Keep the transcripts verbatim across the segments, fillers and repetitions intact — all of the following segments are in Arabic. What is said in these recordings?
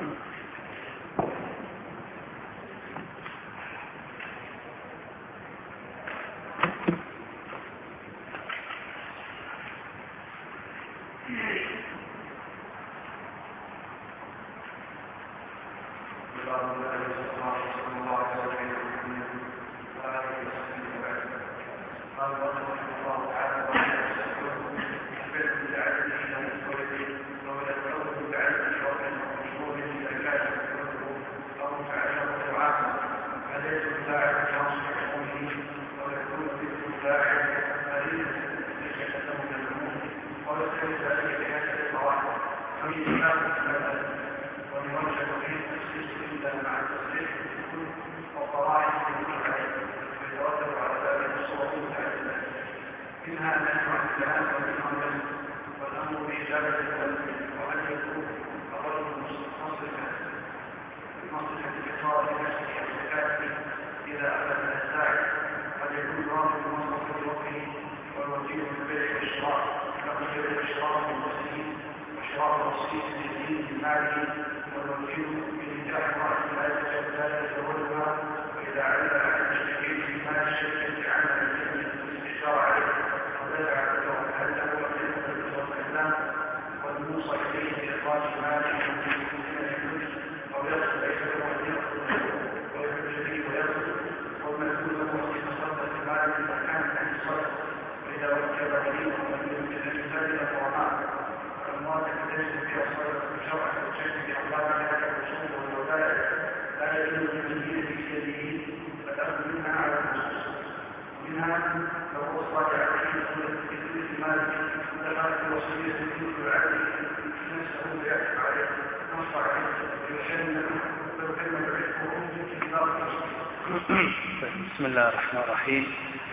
بسم الله الرحمن الرحيم.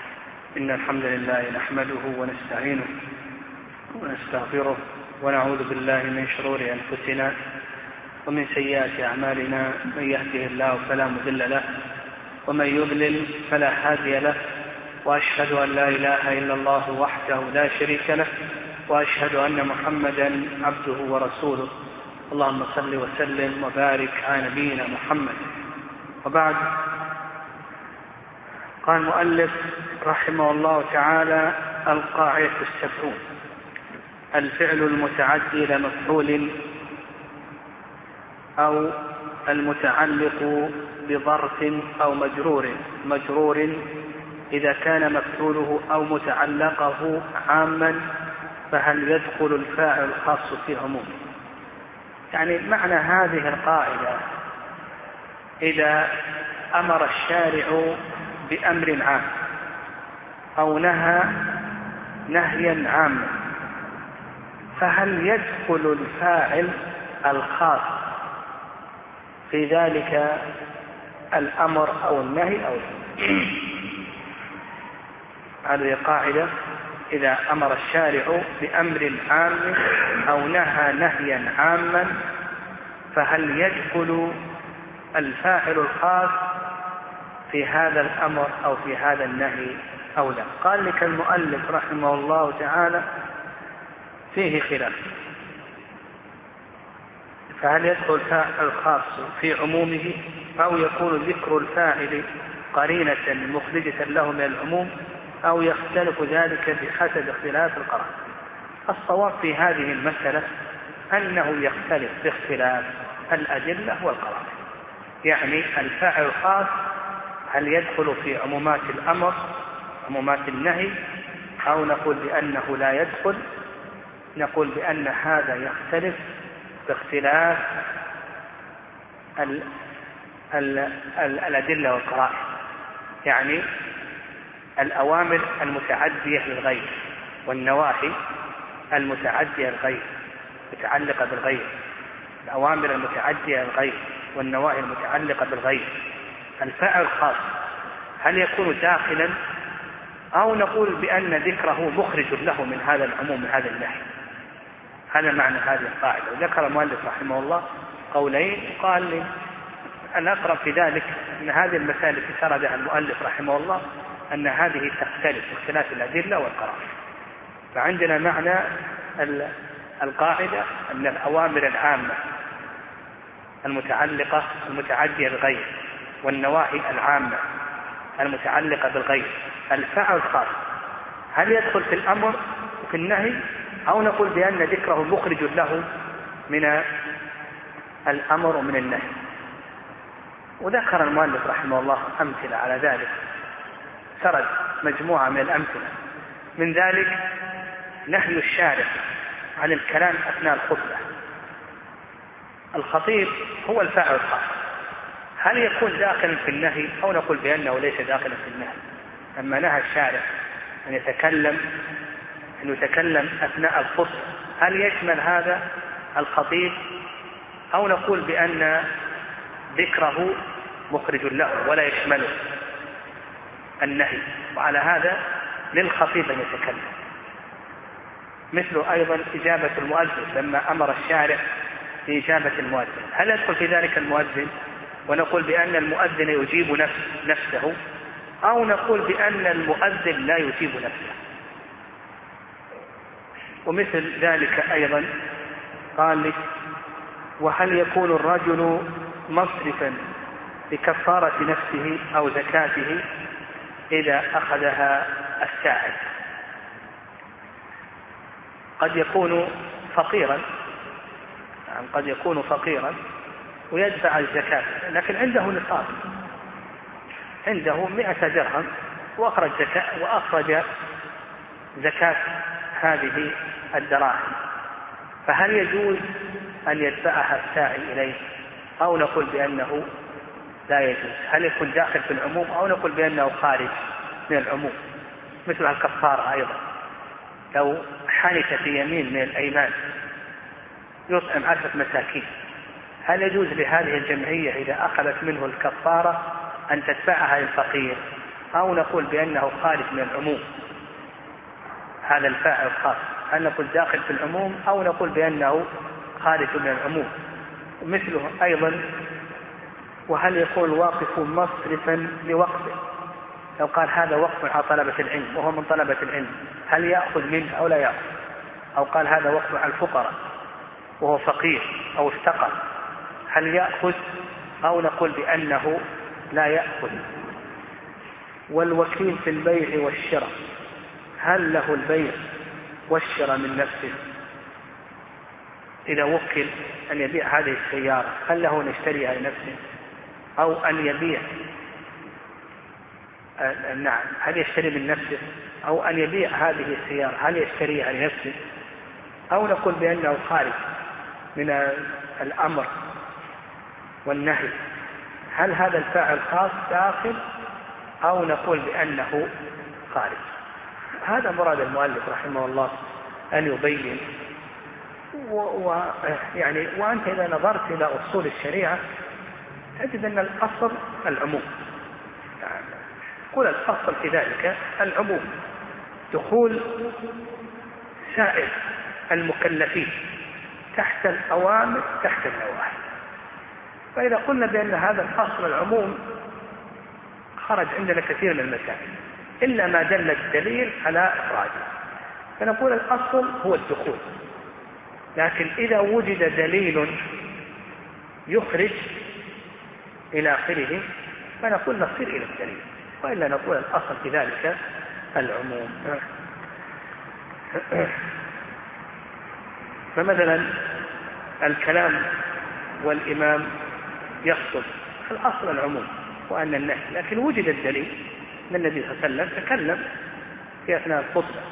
إن الحمد لله نحمده ونستعينه ونستغفره ونعوذ بالله من شرور أنفسنا ومن سيئات أعمالنا. من يهده الله فلا مضل له ومن يضلل فلا هادي له، وأشهد أن لا إله إلا الله وحده لا شريك له، وأشهد أن محمدا عبده ورسوله. اللهم صل وسلم وبارك على نبينا محمد. وبعد، قال المؤلف رحمه الله تعالى: القاعدة السبعون: الفعل المتعدي لمفعول أو المتعلق بظرف أو مجرور مجرور إذا كان مفعوله أو متعلقه عاما فهل يدخل الفاعل الخاص في عمومه؟ يعني معنى هذه القاعدة: إذا أمر الشارع بأمر عام أو نهى نهيا عاما فهل يدخل الفاعل الخاص في ذلك الأمر أو النهي أو لا؟ هذه قاعدة: إذا أمر الشارع بأمر عام أو نهى نهيا عاما فهل يدخل الفاعل الخاص في هذا الأمر أو في هذا النهي أو لا؟ قال لك المؤلف رحمه الله تعالى: فيه خلاف، فهل يدخل الفاعل الخاص في عمومه أو يكون ذكر الفاعل قرينة مخرجة له من العموم أو يختلف ذلك بحسب اختلاف القرائن؟ الصواب في هذه المسألة أنه يختلف باختلاف الأدلة والقرائن. يعني الفاعل الخاص هل يدخل في عمومات الأمر عمومات النهي، أو نقول بأنه لا يدخل؟ نقول بأن هذا يختلف باختلاف ال ال ال الأدلة والقرائن. يعني الأوامر المتعدية للغير والنواهي المتعدية للغير متعلقة بالغير، الأوامر المتعدية للغير والنواهي المتعلقة بالغير، الفاعل الخاص هل يكون داخلا أو نقول بأن ذكره مخرج له من هذا العموم من هذا النهي؟ هذا معنى هذه القاعدة. وذكر المؤلف رحمه الله قولين، وقال لي الأقرب في ذلك أن هذه المسائل التي سردها المؤلف رحمه الله أن هذه تختلف باختلاف الأدلة والقرائن. فعندنا معنى القاعدة أن الأوامر العامة المتعلقة المتعدية بالغير، والنواهي العامة المتعلقة بالغير. الفعل الخاص هل يدخل في الأمر وفي النهي، أو نقول بأن ذكره مخرج له من الأمر ومن النهي؟ وذكر المؤلف رحمه الله أمثلة على ذلك، سرد مجموعة من الأمثلة، من ذلك نهي الشارع عن الكلام أثناء الخطبة. الخطيب هو الفاعل الخاص، هل يكون داخلا في النهي أو نقول بأنه ليس داخلا في النهي؟ أما نهى الشارع أن يتكلم أن يتكلم أثناء الخطبة، هل يشمل هذا الخطيب أو نقول بأن ذكره مخرج له ولا يشمله النهي؟ وعلى هذا للخطيب أن يتكلم. مثل أيضا إجابة المؤذن لما أمر الشارع بإجابة المؤذن، هل يدخل في ذلك المؤذن ونقول بأن المؤذن يجيب نفس نفسه أو نقول بأن المؤذن لا يجيب نفسه؟ ومثل ذلك أيضا قال لك: وهل يكون الرجل مصرفا لكفارة نفسه أو زكاته إذا أخذها الساعد؟ قد يكون فقيرا، يعني قد يكون فقيرا ويدفع الزكاة، لكن عنده نصاب، عنده مئة درهم وأخرج زكاة وأخرج زكاة هذه الدراهم، فهل يجوز أن يدفعها الساعي إليه أو نقول بأنه لا يجوز؟ هل يكون داخل في العموم أو نقول بأنه خارج من العموم؟ مثل الكفارة أيضا، لو حنث في يمين من الأيمان يطعم عشرة مساكين، هل يجوز لهذه الجمعية إذا أخذت منه الكفارة أن تدفعها للفقير أو نقول بأنه خارج من العموم؟ هذا الفاعل الخاص هل نقول داخل في العموم أو نقول بأنه خارج من العموم؟ مثله أيضا: وهل يكون الواقف مصرفا لوقفه؟ لو قال هذا وقف على طلبة العلم وهو من طلبة العلم، هل يأخذ منه أو لا يأخذ؟ أو قال هذا وقف على الفقراء وهو فقير أو افتقر، هل يأخذ أو نقول بأنه لا يأخذ؟ والوكيل في البيع والشراء، هل له البيع والشراء من نفسه؟ إذا وكل أن يبيع هذه السيارة هل له أن يشتريها لنفسه أو أن يبيع آه نعم هل يشتري من نفسه أو أن يبيع هذه السيارة هل يشتريها لنفسه أو نقول بأنه خارج من الأمر والنهي؟ هل هذا الفاعل خاص داخل أو نقول بأنه خارج؟ هذا مراد المؤلف رحمه الله أن يبين. ويعني وأنت إذا نظرت إلى أصول الشريعة تجد أن الأصل العموم، يعني قل الأصل في ذلك العموم، دخول سائر المكلفين تحت الأوامر تحت النواهي. فإذا قلنا بأن هذا الأصل العموم خرج عندنا كثير من المسائل إلا ما دل الدليل على إخراجه، فنقول الأصل هو الدخول، لكن إذا وجد دليل يخرج إلى آخره فنقول نصير إلى الدليل، وإلا نقول الأصل في ذلك العموم. فمثلا الكلام والإمام يخطب الأصل العموم وأن النهي، لكن وجد الدليل أن النبي صلى الله عليه وسلم تكلم في أثناء الخطبة.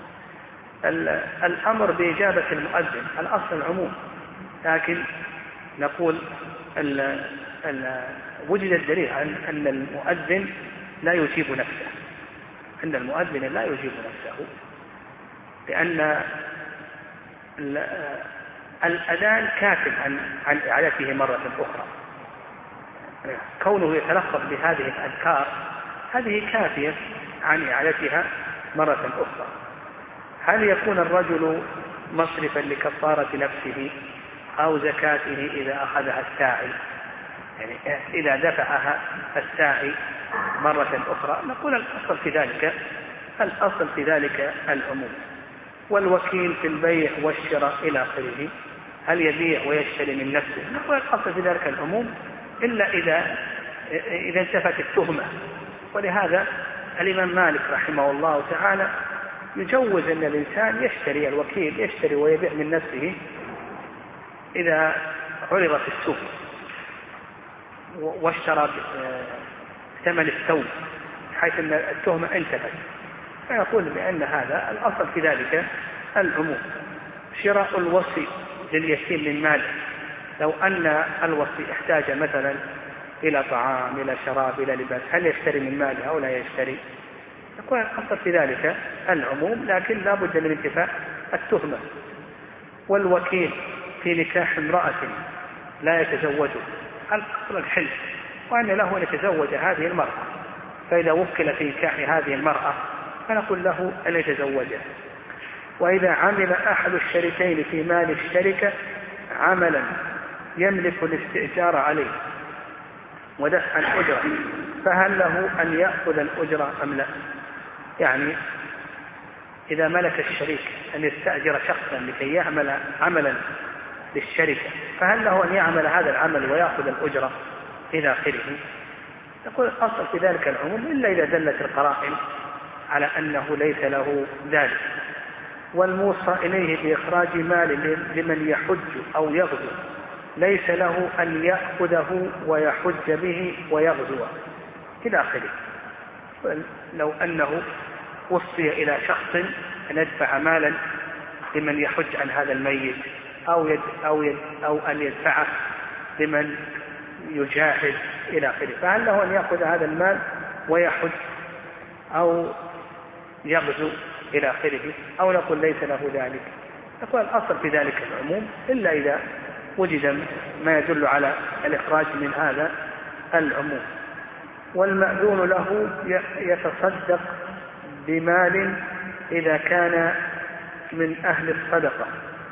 الأمر بإجابة المؤذن الأصل العموم، لكن نقول ال ال وجد الدليل عن أن المؤذن لا يجيب نفسه، أن المؤذن لا يجيب نفسه، لأن الأذان كاف عن عن إعادته مرة أخرى، كونه يتلفظ بهذه الأذكار هذه كافية عن إعادتها مرة أخرى. هل يكون الرجل مصرفا لكفارة نفسه أو زكاته إذا أخذها الساعي، يعني إذا دفعها الساعي مرة أخرى؟ نقول الأصل في ذلك الأصل في ذلك العموم. والوكيل في البيع والشراء إلى آخره، هل يبيع ويشتري من نفسه؟ نقول الأصل في ذلك العموم إلا إذا إذا انتفت التهمة. ولهذا الإمام مالك رحمه الله تعالى يجوز أن الإنسان يشتري، الوكيل يشتري ويبيع من نفسه إذا عرض في السوق واشترى ثمن الثوب حيث أن التهمة انتفت، فيقول بأن هذا الأصل في ذلك العموم. شراء الوصي لليتيم من ماله، لو أن الوصي احتاج مثلا إلى طعام إلى شراب إلى لباس، هل يشتري من ماله أو لا يشتري؟ يكون الأصل في ذلك العموم، لكن لا بد من انتفاء التهمة. والوكيل في نكاح امرأة لا يتزوجه، الأصل الحلف، وأن له أن يتزوج هذه المرأة، فإذا وكل في نكاح هذه المرأة فنقول له أن يتزوجها. وإذا عمل أحد الشريكين في مال الشركة عملا يملك الاستئجار عليه ودفع الأجرة، فهل له أن يأخذ الأجرة أم لا؟ يعني إذا ملك الشريك أن يستأجر شخصا لكي يعمل عملا للشركة، فهل له أن يعمل هذا العمل ويأخذ الأجرة إلى آخره؟ نقول الأصل في ذلك العموم إلا إذا دلت القرائن على أنه ليس له ذلك. والموصى إليه بإخراج مال لمن يحج أو يغزو ليس له أن يأخذه ويحج به ويغزو إلى آخره. لو أنه وصي إلى شخص أن يدفع مالا لمن يحج عن هذا الميت أو, يد أو, يد أو أن يدفعه لمن يجاهد إلى آخره، فهل له أن يأخذ هذا المال ويحج أو يغزو إلى آخره، أو نقول ليس له ذلك؟ نقول الأصل في ذلك العموم إلا إذا وجد ما يدل على الإخراج من هذا العموم. والمأذون له يتصدق بمال إذا كان من أهل الصدقة،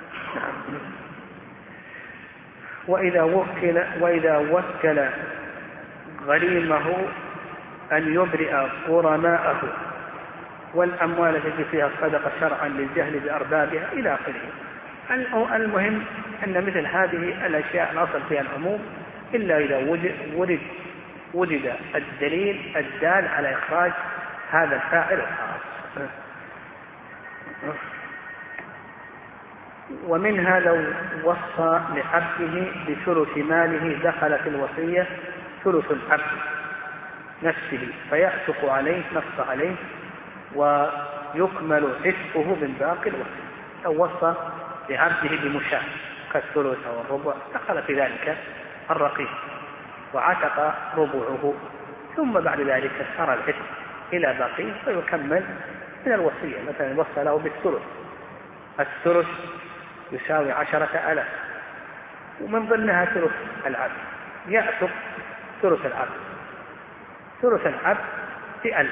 وإذا وكل, وإذا وكل غريمه أن يبرئ غرماءه والأموال التي فيها الصدقة شرعا للجهل بأربابها إلى آخره. المهم أن مثل هذه الأشياء الأصل فيها العموم إلا إذا وجد, وجد الدليل الدال على إخراج هذا الفاعل الخاص. ومنها لو وصى لعبده بثلث ماله دخل في الوصية ثلث العبد نفسه فيعتق عليه نص عليه ويكمل عتقه من باقي الوصية. أو وصى لعبده بمشاة كالثلث أو الربع دخل في ذلك الرقيق وعتق ربعه، ثم بعد ذلك سار العتق إلى باقيه فيكمل من الوصية. مثلا وصى له بالثلث، الثلث يساوي عشرة آلاف ومن ضمنها ثلث العبد، يعتق ثلث العبد، ثلث العبد بألف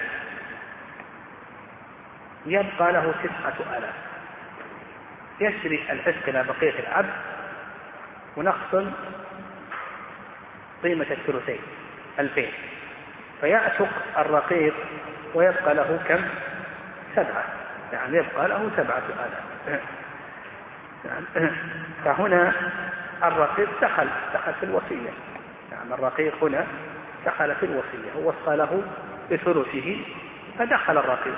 يبقى له تسعة آلاف، يشري العتق إلى بقية العبد ونخصم قيمة الثلثين ألفين، فيعتق الرقيق ويبقى له كم؟ سبعة، يعني يبقى له سبعة آلاف. فهنا الرقيق دخل دخل في الوصية، يعني الرقيق هنا دخل في الوصية، ووصى له بثلثه فدخل الرقيق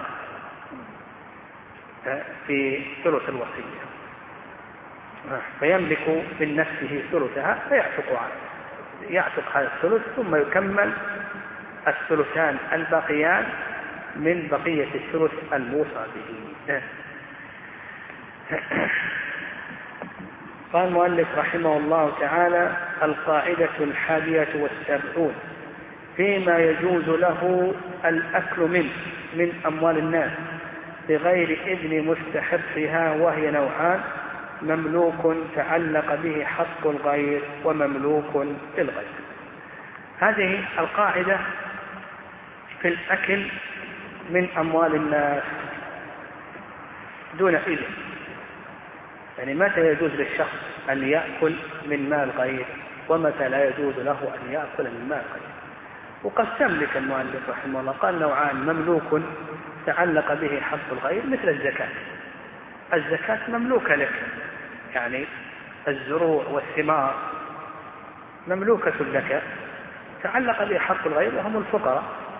في ثلث الوصية، فيملك من نفسه ثلثها فيعتق عنه، يعتق هذا الثلث ثم يكمل الثلثان الباقيان من بقية الثلث الموصى به. قال المؤلف رحمه الله تعالى: القاعدة الحادية والسبعون فيما يجوز له الأكل منه من أموال الناس بغير إذن مستحقها، وهي نوعان: مملوك تعلق به حق الغير ومملوك للغير. هذه القاعدة في الأكل من أموال الناس دون إذن، يعني متى يجوز للشخص أن يأكل من مال غير ومتى لا يجوز له أن يأكل من مال غير. وقسم لك المؤلف رحمه الله قال: نوعان: مملوك تعلق به حق الغير مثل الزكاة، الزكاة مملوكة لك، يعني الزروع والثمار مملوكة لك تعلق به حق الغير وهم الفقراء.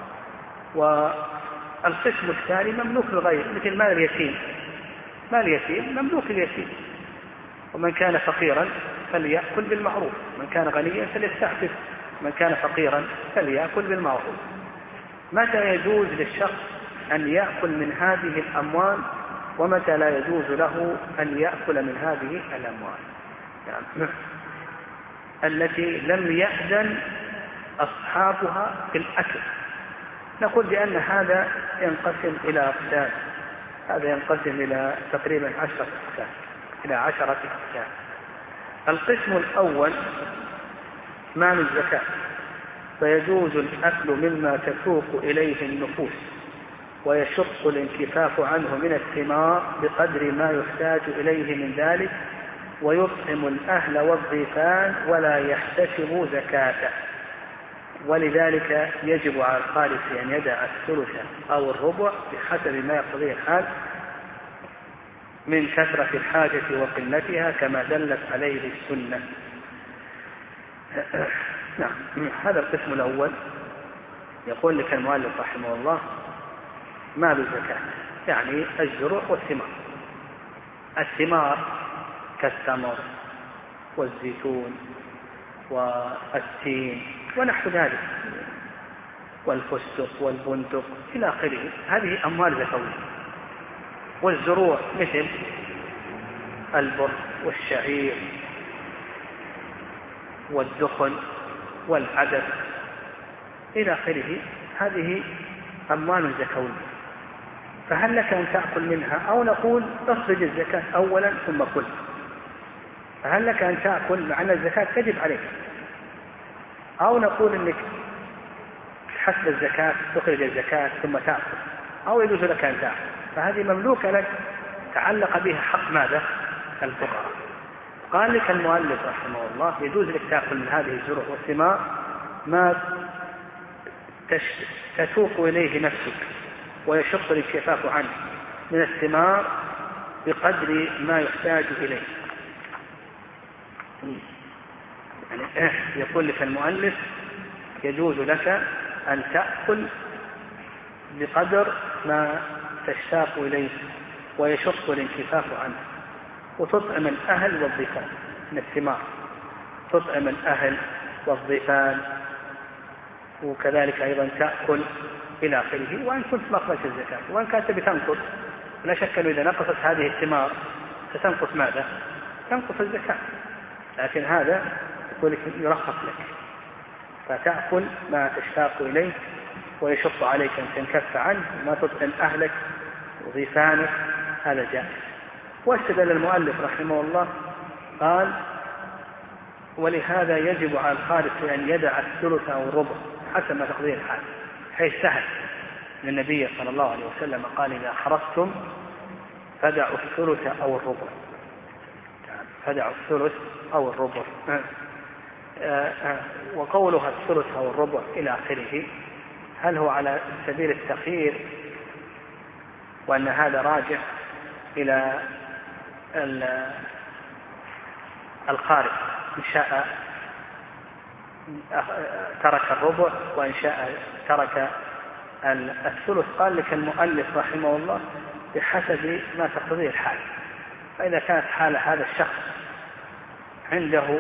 والقسم الثاني مملوك للغير مثل مال اليتيم، مال اليتيم مملوك اليتيم، ومن كان فقيرا فليأكل بالمعروف، من كان غنيا فليستعفف، من كان فقيرا فليأكل بالمعروف. متى يجوز للشخص أن يأكل من هذه الأموال ومتى لا يجوز له أن يأكل من هذه الأموال؟ يعني التي لم يأذن أصحابها في الأكل، نقول بأن هذا ينقسم إلى أقسام، هذا ينقسم إلى تقريبا عشرة أقسام، إلى عشرة أقسام. القسم الأول مال الزكاة، فيجوز الأكل مما تسوق إليه النفوس ويشق الانكفاف عنه من الثمار بقدر ما يحتاج إليه من ذلك، ويطعم الأهل والضيفان ولا يحتسب زكاته، ولذلك يجب على الخالص أن يدع الثلث أو الربع بحسب ما يقتضيه الحال من كثرة الحاجة وقلتها كما دلت عليه السنة. نعم، هذا القسم الأول. يقول لك المؤلف رحمه الله مال الزكاة يعني الزروع والثمار. الثمار كالتمر والزيتون والتين ونحو ذلك والفستق والبندق إلى آخره، هذه أموال زكوية. والزروع مثل البر والشعير والدخن والعدس إلى آخره، هذه أموال زكوية. فهل لك أن تأكل منها، أو نقول اخرج الزكاة أولا ثم كل؟ فهل لك أن تأكل مع أن الزكاة تجب عليك، أو نقول أنك حسب الزكاة تخرج الزكاة ثم تأكل، أو يجوز لك أن تأكل؟ فهذه مملوكة لك تعلق بها حق ماذا؟ الفقراء. قال لك المؤلف رحمه الله يجوز لك تأكل من هذه الزروع والثمار ما تسوق إليه نفسك ويشق الانكفاف عنه من الثمار بقدر ما يحتاج إليه. يعني يقول لك المؤلف يجوز لك أن تأكل بقدر ما تشتاق إليه ويشق الانكفاف عنه، وتطعم الأهل والضيفان من الثمار، تطعم الأهل والضيفان، وكذلك أيضا تأكل إلى آخره. وإن كنت ما أخرجت الزكاة، وإن كانت بتنقص، لا شك أنه إذا نقصت هذه الثمار ستنقص ماذا؟ تنقص الزكاة، لكن هذا يقول لك يرخص لك، فتأكل ما تشتاق إليه ويشق عليك أن تنكف عنه، وما تطعم أهلك وضيفانك، هذا جائز. واستدل المؤلف رحمه الله قال ولهذا يجب على الخالص أن يدع الثلث أو الربع حسب ما تقضيه الحال، حيث سهل للنبي صلى الله عليه وسلم قال إذا حرصتم فدعوا الثلث أو الربع، فدعوا الثلث أو الربع. وقولها الثلث أو الربع إلى آخره، هل هو على سبيل التخيير وأن هذا راجع إلى الخارج، إن شاء ترك الربع وإن شاء ترك الثلث؟ قال لك المؤلف رحمه الله بحسب ما تقتضيه الحال. فإذا كانت حال هذا الشخص عنده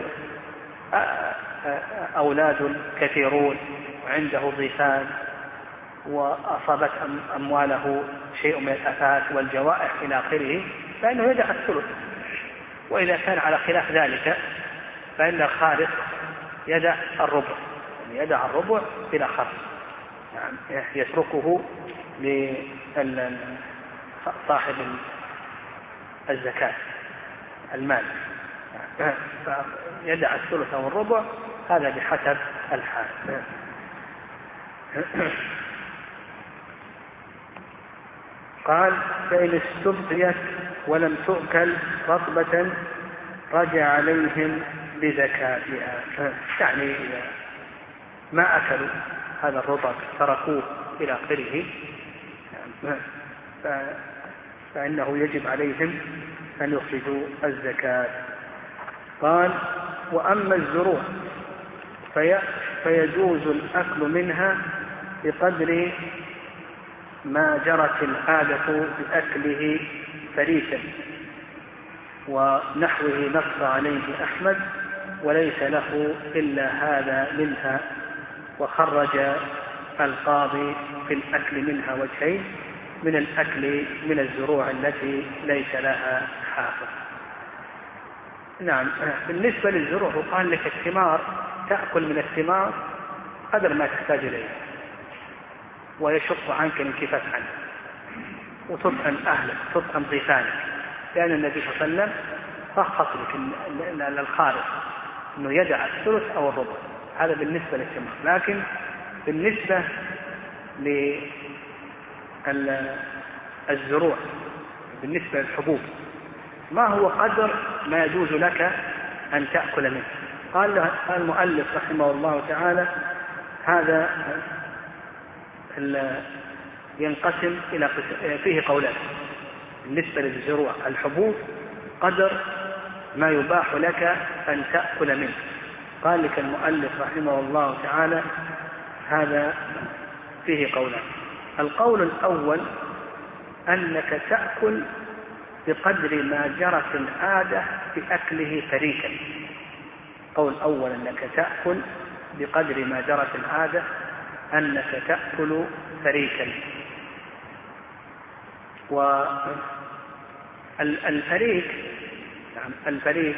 أولاد كثيرون وعنده ضيفان وأصابت أمواله شيء من الآفات والجوائح إلى آخره، فإنه يدع الثلث. وإذا كان على خلاف ذلك فإن الخالص يدع الربع، يعني يدع الربع بلا خصم، يعني يتركه لصاحب الزكاة المال، يدع الثلث أو الربع، هذا بحسب الحال. قال فإن استبقيت ولم تؤكل رطبة رجع عليهم بزكاتها، يعني إذا ما أكلوا هذا الرطب تركوه إلى آخره فإنه يجب عليهم أن يخرجوا الزكاة. قال: وأما الزروع في فيجوز الأكل منها بقدر ما جرت العادة بأكله فريسا، ونحوه نص عليه أحمد وليس له إلا هذا منها. وخرج القاضي في الأكل منها وجهين: من الأكل من الزروع التي ليس لها حافظ. نعم، بالنسبة للزروع قال لك الثمار تأكل من الثمار قدر ما تحتاج إليه، ويشق عنك الانكفاف عنه، وتطعم أهلك تطعم ضيفانك، لأن النبي صلى الله عليه وسلم رخص لك الخارج أنه يدع الثلث أو الربع. هذا بالنسبة للثمار. لكن بالنسبة للزروع بالنسبة للحبوب ما هو قدر ما يجوز لك أن تأكل منه؟ قال المؤلف رحمه الله تعالى: هذا ينقسم إلى فيه قولان بالنسبة للزروع. الحبوب قدر ما يباح لك أن تأكل منه. قال لك المؤلف رحمه الله تعالى: هذا فيه قولان. القول الأول أنك تأكل بقدر ما جرت العادة بأكله فريكا. قول أول أنك تأكل بقدر ما جرت العادة أنك تأكل فريكا. والفريك الفريك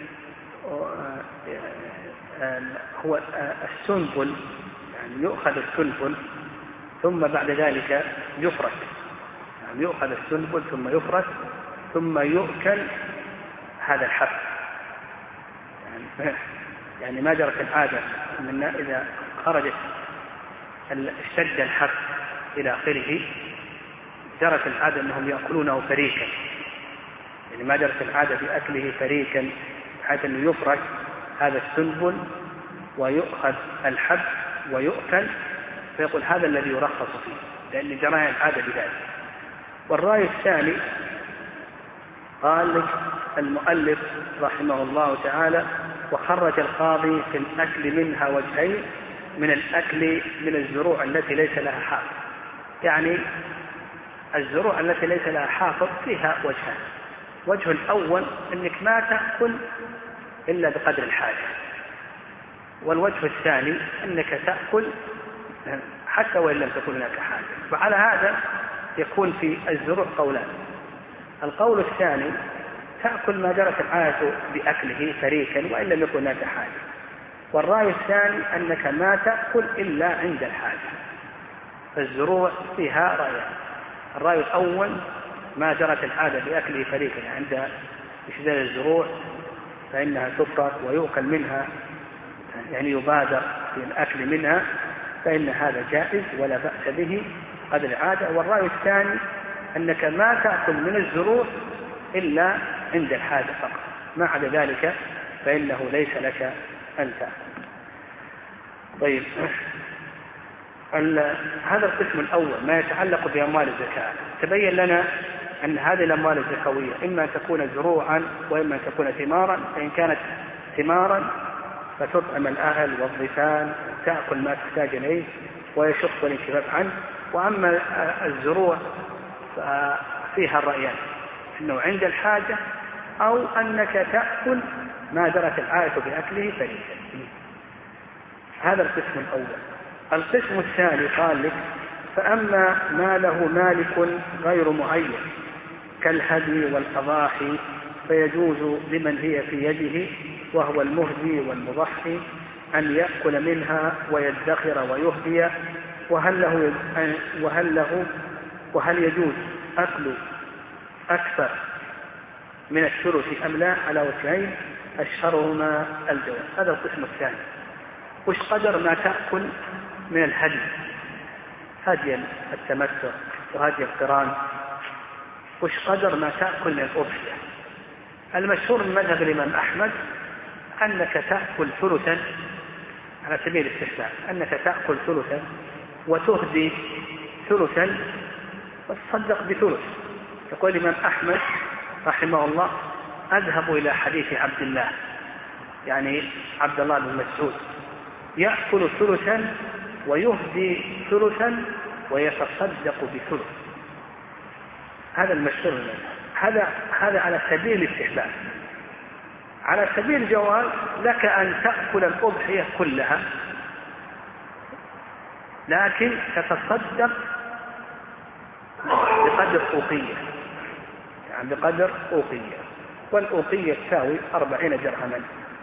هو السنبل، يعني يؤخذ السنبل ثم بعد ذلك يفرك، يعني يؤخذ السنبل ثم يفرك ثم يؤكل هذا الحب. يعني, يعني ما جرت العادة من إذا خرجت اشتد الحب إلى آخره جرت العادة أنهم يأكلونه فريكا، يعني ما جرت العادة بأكله فريكا حيث أنه يفرك هذا السنبل ويؤخذ الحب ويؤكل، فيقول هذا الذي يرخص فيه لأن جرى العادة بذلك. والرأي الثاني قال لك المؤلف رحمه الله تعالى: وخرج القاضي في الأكل منها وجهين: من الأكل من الزروع التي ليس لها حافظ. يعني الزروع التي ليس لها حافظ فيها وجهان: وجه الأول أنك ما تأكل إلا بقدر الحاجة، والوجه الثاني أنك تأكل حتى وإن لم تكن هناك حاجة. وعلى هذا يكون في الزروع قولان: القول الثاني تأكل ما جرت العادة بأكله فريكا وإن لم يكن هناك حاجة. والرأي الثاني أنك ما تأكل إلا عند الحاجة. فالزروع فيها رأيان: الرأي الأول ما جرت العادة بأكله فريكا عند اشتداد الزروع فإنها تفرق ويؤكل منها، يعني يبادر في الأكل منها، فإن هذا جائز ولا بأس به قدر العادة. والرأي الثاني أنك ما تأكل من الزروع إلا عند الحاجة فقط، ما عدا ذلك فإنه ليس لك أن تأكل. طيب، هذا القسم الأول ما يتعلق بأموال الزكاة. تبين لنا أن هذه الأموال الزكوية إما أن تكون زروعا وإما أن تكون ثمارا. فإن كانت ثمارا فتطعم الأهل والضيفان، تأكل ما تحتاج إليه ويشق الانكفاف عنه. وأما الزروع ففيها الرأيان: أنه عند الحاجة أو أنك تأكل ما جرت العادة بأكله فريسا. هذا القسم الأول. القسم الثاني قال لك: فأما ما له مالك غير معين كالهدي والأضاحي فيجوز لمن هي في يده وهو المهدي والمضحي أن يأكل منها ويدخر ويهدي. وهل له وهل له وهل يجوز أكل أكثر من الثلث أم لا؟ على وجهين أشهرهما الجواز. هذا القسم الثاني. وش قدر ما تأكل من الهدي؟ هدي التمتع وهدي القران. وش قدر ما تأكل من الأضحية؟ المشهور من مذهب الإمام أحمد أنك تأكل ثلثا على سبيل الاستحباب، أنك تأكل ثلثا وتهدي ثلثا وتصدق بثلث. يقول الإمام أحمد رحمه الله: أذهب إلى حديث عبد الله يعني عبد الله بن مسعود يأكل ثلثا ويهدي ثلثا ويتصدق بثلث. هذا المشهور منه. هذا هذا على سبيل الاستحباب. على سبيل الجواز لك أن تأكل الأضحية كلها لكن تتصدق بقدر أوقية، يعني بقدر أوقية، والأوقية تساوي أربعين درهما،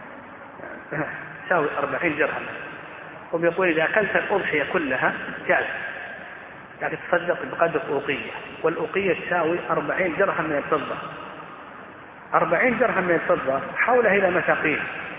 تساوي أربعين درهما. وبيقول إذا أكلت الأضحية كلها جاز، لكن تصدق بقدر أوقية، والأوقية تساوي أربعين درهم من الفضة. أربعين درهم من الفضة حولها إلى مثاقيل،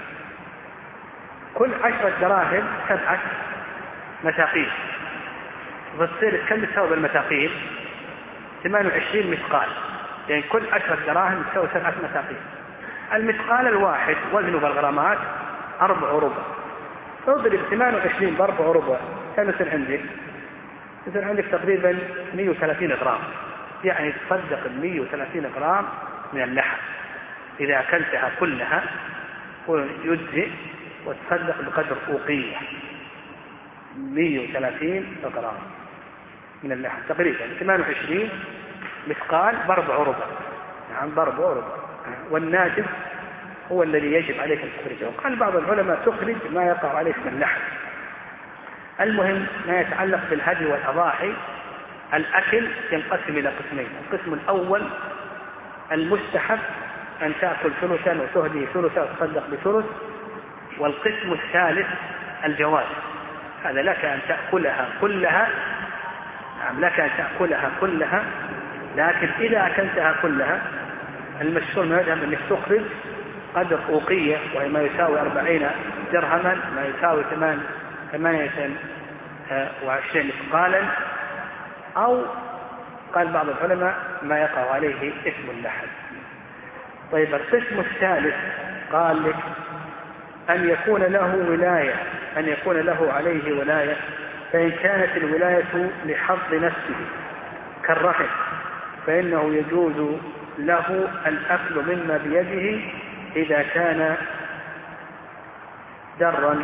كل عشرة دراهم سبعة مثاقيل، فتصير كم تساوي بالمثاقيل؟ ثمانية وعشرين مثقال، يعني كل عشرة دراهم تساوي سبعة مثاقيل. المثقال الواحد وزنه بالغرامات أربع وربع، اضرب ثمانية وعشرين بأربع وربع كم يصير عندك؟ يصير عندك تقريبا مئة وثلاثين غرام، يعني تصدق مئة وثلاثين غرام من اللحم إذا أكلتها كلها ويجزئ، وتصدق بقدر أوقية مئة وثلاثين غرام من اللحم، تقريبا ثمانية وعشرين مثقال بأربع وربع، نعم بأربع وربع. والناجم هو الذي يجب عليك أن تخرجه. وقال بعض العلماء تخرج ما يقع عليك من اللحم. المهم ما يتعلق بالهدي والأضاحي، الأكل ينقسم إلى قسمين. القسم الأول المستحب أن تأكل ثلثا وتهدي ثلثا وتصدق بثلث. والقسم الثالث الجواز، هذا لك أن تأكلها كلها، نعم لك أن تأكلها كلها، لكن إذا أكلتها كلها المشهور من يذهب أنك تخرج قدر أوقية، وهي ما يساوي أربعين درهما، ما يساوي ثمانية وعشرين مثقالا، أو قال بعض العلماء ما يقع عليه اسم اللحم. طيب القسم الثالث قال لك أن يكون له ولاية، أن يكون له عليه ولاية، فإن كانت الولاية لحظ نفسه كالرحم فإنه يجوز له الأكل مما بيده إذا كان درا،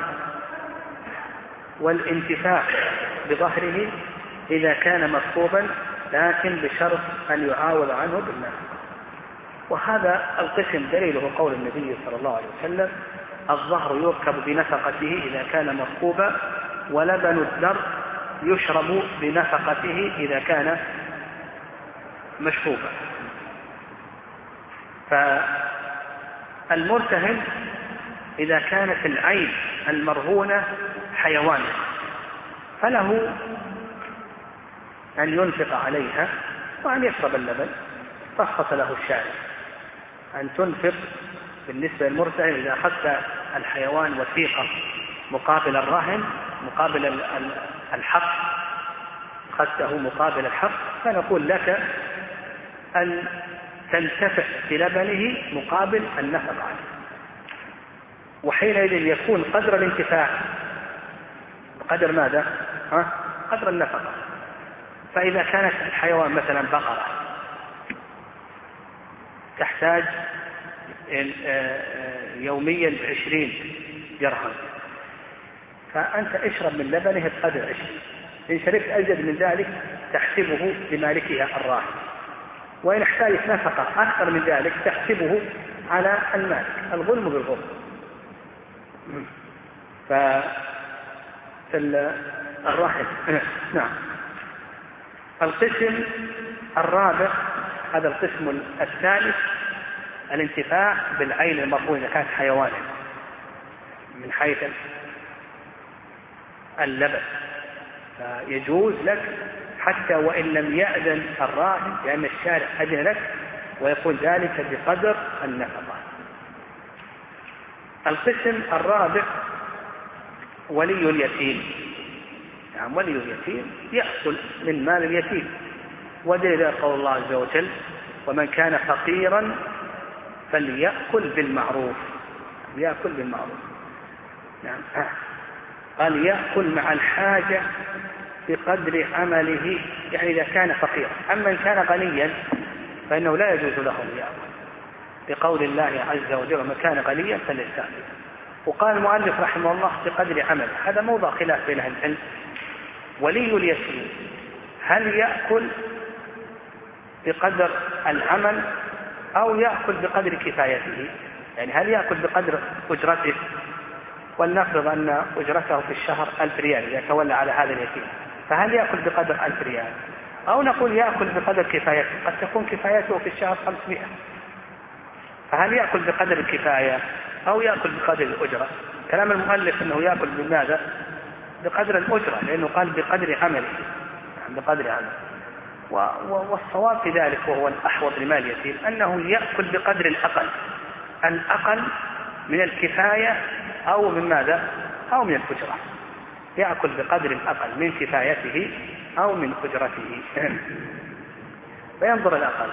والانتفاع بظهره إذا كان مطلوبا، لكن بشرط أن يعاوض عنه بالنفع. وهذا القسم دليله قول النبي صلى الله عليه وسلم: الظهر يركب بنفقته إذا كان مركوبا، ولبن الدر يشرب بنفقته إذا كان مشروبا. فالمرتهن إذا كانت العين المرهونة حيوانا فله أن ينفق عليها وأن يشرب اللبن. رخص له الشارع أن تنفق بالنسبة للمرتهن إذا أخذت الحيوان وثيقة مقابل الرهن، مقابل الحق، أخذته مقابل الحق، فنقول لك أن تنتفع بلبنه مقابل النفق عليه. وحينئذ يكون قدر الانتفاع قدر ماذا؟ ها؟ قدر النفقة. فإذا كانت الحيوان مثلا بقرة تحتاج يوميا بعشرين درهم، فأنت اشرب من لبنه بقدر عشرين. إن شربت أزيد من ذلك تحسبه لمالكها الراهن، وإن احتاجت نفقة أكثر من ذلك تحسبه على المالك، الظلم بالظلم. فالراهن نعم. القسم الرابع هذا القسم الثالث الانتفاع بالعين المرهونة إذا كانت حيوانا من حيث اللبن، فيجوز لك حتى وإن لم يأذن الراهن، لأن الشارع أذن لك ويقول ذلك بقدر النفقة. القسم الرابع ولي اليتيم، يعني ولي اليتيم يأكل من مال اليتيم، ودليل قول الله عز وجل: ومن كان فقيرا فليأكل بالمعروف. يأكل بالمعروف، يعني قال يأكل مع الحاجة بقدر عمله، يعني إذا كان فقيرا. أما إن كان غنيا فإنه لا يجوز له أن يأكل، بقول الله عز وجل: ومن كان غنيا فليستعفف. وقال المؤلف رحمه الله بقدر عمله. هذا موضع خلاف بين أهل العلم. ولي اليتيم هل يأكل بقدر العمل أو يأكل بقدر كفايته؟ يعني هل يأكل بقدر أجرته؟ ولنفرض أن أجرته في الشهر ألف ريال يتولى على هذا اليتيم، فهل يأكل بقدر ألف ريال؟ أو نقول يأكل بقدر كفايته، قد تكون كفايته في الشهر خمسمائة، فهل يأكل بقدر الكفاية أو يأكل بقدر الأجرة؟ كلام المؤلف أنه يأكل بماذا؟ بقدر الأجرة، لأنه قال بقدر عمله، بقدر عمله. والصواب في ذلك وهو الأحوط لمال اليتيم أنه يأكل بقدر الأقل، الأقل من الكفاية أو من ماذا؟ أو من الأجرة. يأكل بقدر الأقل من كفايته أو من أجرته، فينظر الأقل،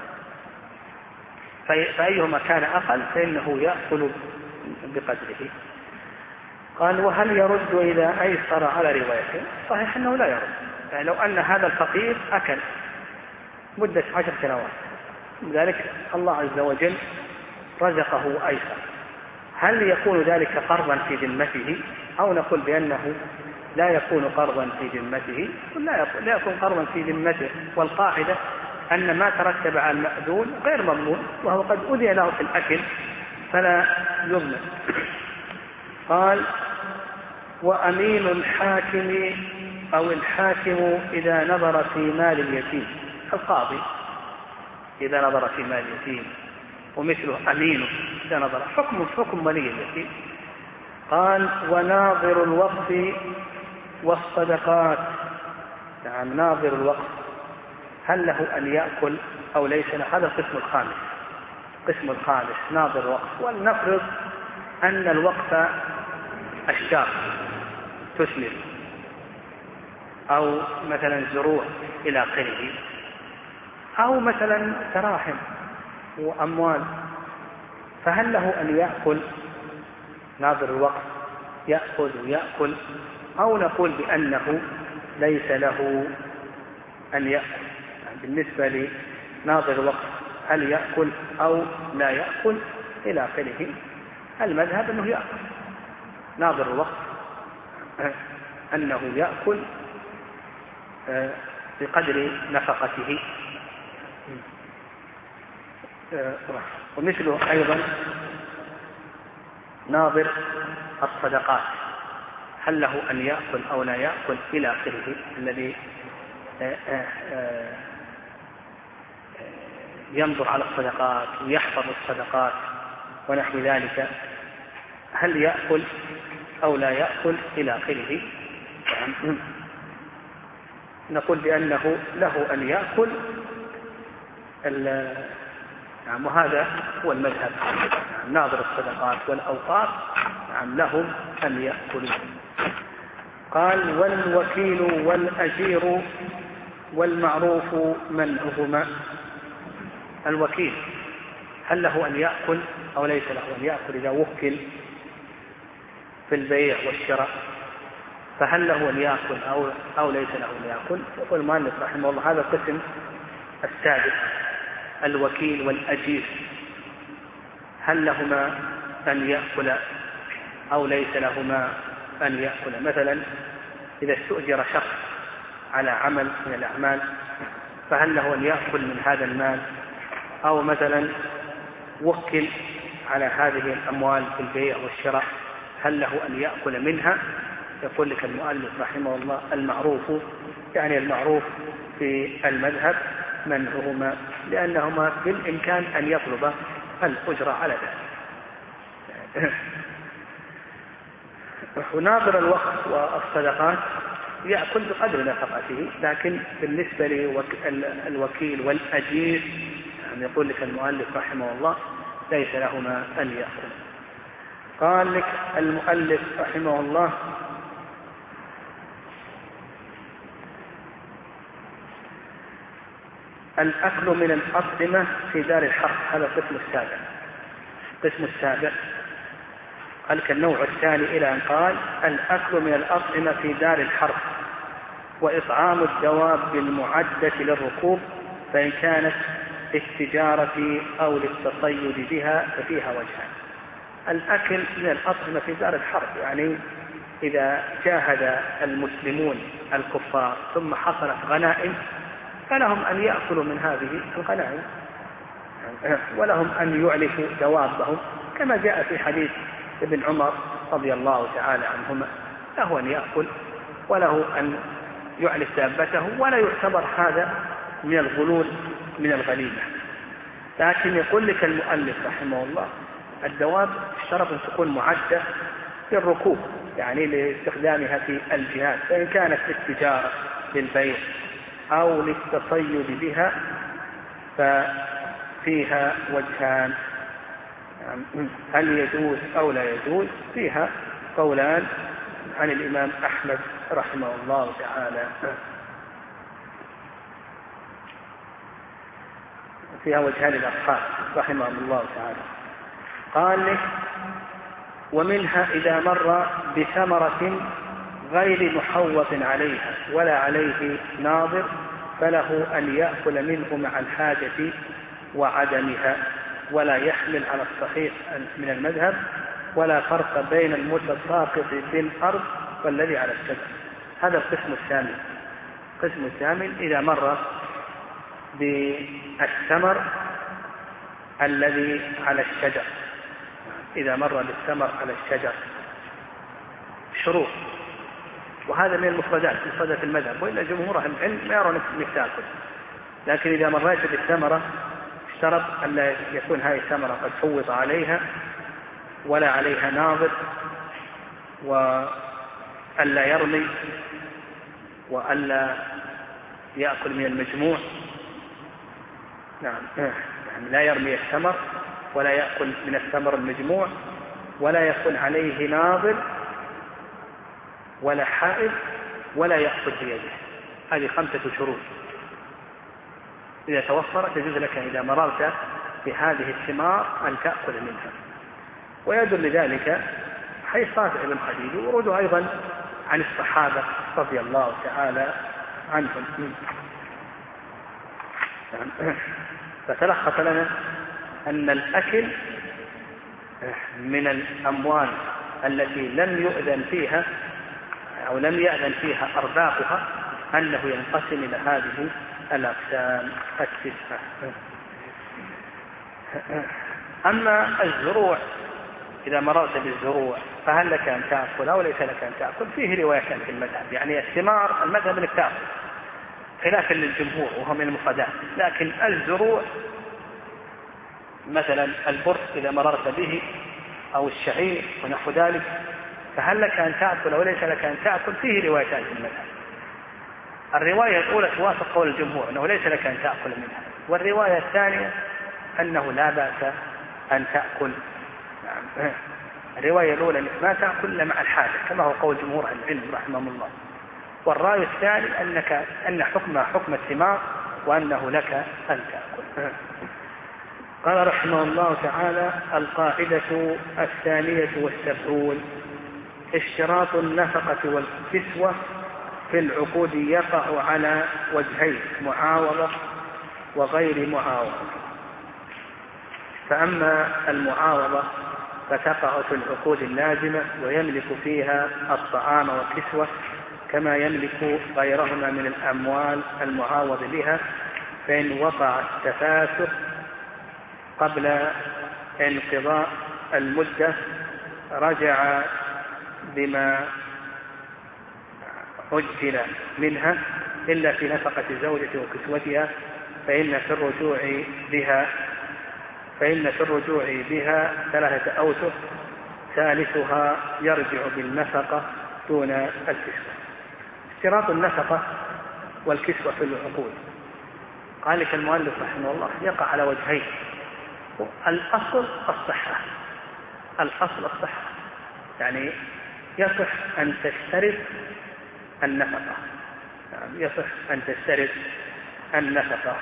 فأيهما كان أقل فإنه يأكل بقدره. قال وهل يرد إذا أيسر على روايته؟ صحيح أنه لا يرد. يعني لو أن هذا الفقير أكل مدة عشر سنوات، لذلك الله عز وجل رزقه أيسر، هل يكون ذلك قرضا في ذمته أو نقول بأنه لا يكون قرضا في ذمته؟ لا يكون, لا يكون قرضا في ذمته، والقاعدة أن ما ترتب على المأذون غير مضمون، وهو قد أذن له في الأكل فلا يضمن. قال وأمين الحاكم أو الحاكم إذا نظر في مال اليتيم، القاضي إذا نظر في مال اليتيم، ومثله أمين إذا نظر، حكم حكم ولي اليتيم. قال وناظر الوقف والصدقات، يعني ناظر الوقف هل له أن يأكل أو ليس له؟ هذا القسم الخامس. القسم الخامس ناظر الوقف. ولنفرض أن الوقف أشجار تثمر أو مثلا زروع إلى آخره، أو مثلا تراحم وأموال، فهل له أن يأكل؟ ناظر الوقف يأخذ ويأكل، أو نقول بأنه ليس له أن يأكل؟ يعني بالنسبة لناظر الوقف هل يأكل أو لا يأكل إلى آخره؟ المذهب أنه يأكل. ناظر الوقف أنه يأكل بقدر نفقته. ومثله أيضا ناظر الصدقات هل له أن يأكل أو لا يأكل إلى آخره، الذي ينظر على الصدقات ويحفظ الصدقات ونحو ذلك، هل يأكل أو لا يأكل إلى آخره؟ نقول بأنه له أن يأكل، نعم، وهذا هو المذهب. ناظر الصدقات والأوقاف نعم لهم أن يأكلوا. قال والوكيل والأجير والمعروف منعهما. الوكيل هل له أن يأكل أو ليس له أن يأكل إذا وكل في البيع والشراء؟ فهل له أن يأكل أو, أو ليس له أن يأكل؟ يقول المؤلف رحمه الله هذا القسم السادس، الوكيل والأجير هل لهما أن يأكل أو ليس لهما أن يأكل؟ مثلا إذا استؤجر شخص على عمل من الأعمال فهل له أن يأكل من هذا المال؟ أو مثلا وكل على هذه الأموال في البيع والشراء هل له أن يأكل منها؟ يقول لك المؤلف رحمه الله المعروف، يعني المعروف في المذهب منعهما، لأنهما بالإمكان أن يطلب الأجرة على ذلك. وناظر الوقت والصدقات يأكل بقدر نفقته، لكن بالنسبة للوكيل والأجير يعني يقول لك المؤلف رحمه الله ليس لهما أن يأكل. قال لك المؤلف رحمه الله الأكل من الأطعمة في دار الحرب، هذا القسم السابع. القسم السابع قال كالنوع الثاني إلى أن قال الأكل من الأطعمة في دار الحرب وإطعام الدواب المعدة للركوب، فإن كانت للتجارة أو للتصيد بها ففيها وجهان. الأكل من الأطعمة في دار الحرب، يعني إذا جاهد المسلمون الكفار ثم حصلت غنائم فلهم أن يأكلوا من هذه الغنائم، ولهم أن يعلفوا دوابهم كما جاء في حديث ابن عمر رضي الله تعالى عنهما، له أن يأكل وله أن يعلف دابته، ولا يعتبر هذا من الغلول من الغنيمة. لكن يقول لك المؤلف رحمه الله الدواب اشترط أن تكون معدة للركوب، يعني لاستخدامها في الجهاد، فإن كانت للتجارة للبيع أو للتصيد بها ففيها وجهان، هل يجوز أو لا يجوز، فيها قولان عن الإمام أحمد رحمه الله تعالى، فيها وجهان للأصحاب رحمه الله تعالى. قال لك ومنها إذا مر بثمرة غير محوط عليها ولا عليه ناظر فله أن يأكل منه مع الحاجة وعدمها، ولا يحمل على الصحيح من المذهب، ولا فرق بين المتساقط في الأرض والذي على الشجر. هذا القسم الثامن. القسم الثامن إذا مر بالثمر الذي على الشجر، إذا مر بالثمر على الشجر شروط، وهذا من المفردات مفردات المذهب، وإلا جمهور أهل العلم ما يرون انك تأكل، لكن إذا مريت بالثمرة اشترط أن لا يكون هذه الثمرة قد فوض عليها ولا عليها ناظر، وألا يرمي، وألا يأكل من المجموع، نعم يعني لا يرمي الثمر ولا يأكل من الثمر المجموع، ولا يكون عليه ناظر ولا حائل، ولا يأخذ بيده. هذه خمسة شروط إذا توفرت يجوز لك إذا مررت بهذه الثمار أن تأكل منها. ويدل لذلك حيث رافع بن خديج وروده أيضا عن الصحابة رضي الله تعالى عنهم. فتلخص لنا أن الأكل من الأموال التي لم يؤذن فيها أو لم يأذن فيها أرباقها أنه ينقسم إلى هذه الأقسام التسعة. أما الزروع إذا مررت بالزروع فهل لك أن تأكل أو ليس لك أن تأكل؟ فيه روايتان في المذهب، يعني الثمار المذهب أنك تأكل خلافا للجمهور وهم من المفردات، لكن الزروع مثلا البر إذا مررت به أو الشعير ونحو ذلك فهل لك أن تأكل أو ليس لك أن تأكل؟ فيه روايتان في المذهب. الرواية الأولى توافق قول الجمهور أنه ليس لك أن تأكل منها، والرواية الثانية أنه لا بأس أن تأكل. نعم. الرواية الأولى أنك ما تأكل إلا مع الحاجة كما هو قول جمهور العلم رحمهم الله، والرأي الثاني أنك أن حكمها حكم الثمار وأنه لك أن تأكل. قال رحمه الله تعالى: القاعدة الثانية والسبعون: اشتراط النفقة والكسوة في العقود يقع على وجهين: معاوضة وغير معاوضة. فأما المعاوضة فتقع في العقود اللازمة ويملك فيها الطعام والكسوة كما يملك غيرهما من الأموال المعاوض بها، فإن وقع التفاسخ قبل انقضاء المدة رجع بما عجل منها إلا في نفقة الزوجة وكسوتها، فإن في الرجوع بها فإن في الرجوع بها ثلاثة أوسط، ثالثها يرجع بالنفقة دون الكسوة. اشتراط النفقة والكسوة في العقود، قال لك المؤلف رحمه الله يقع على وجهين: الأصل الصحة، الأصل الصحة يعني يصح أن تشترط النفقة، يعني يصح أن تشترط النفقة.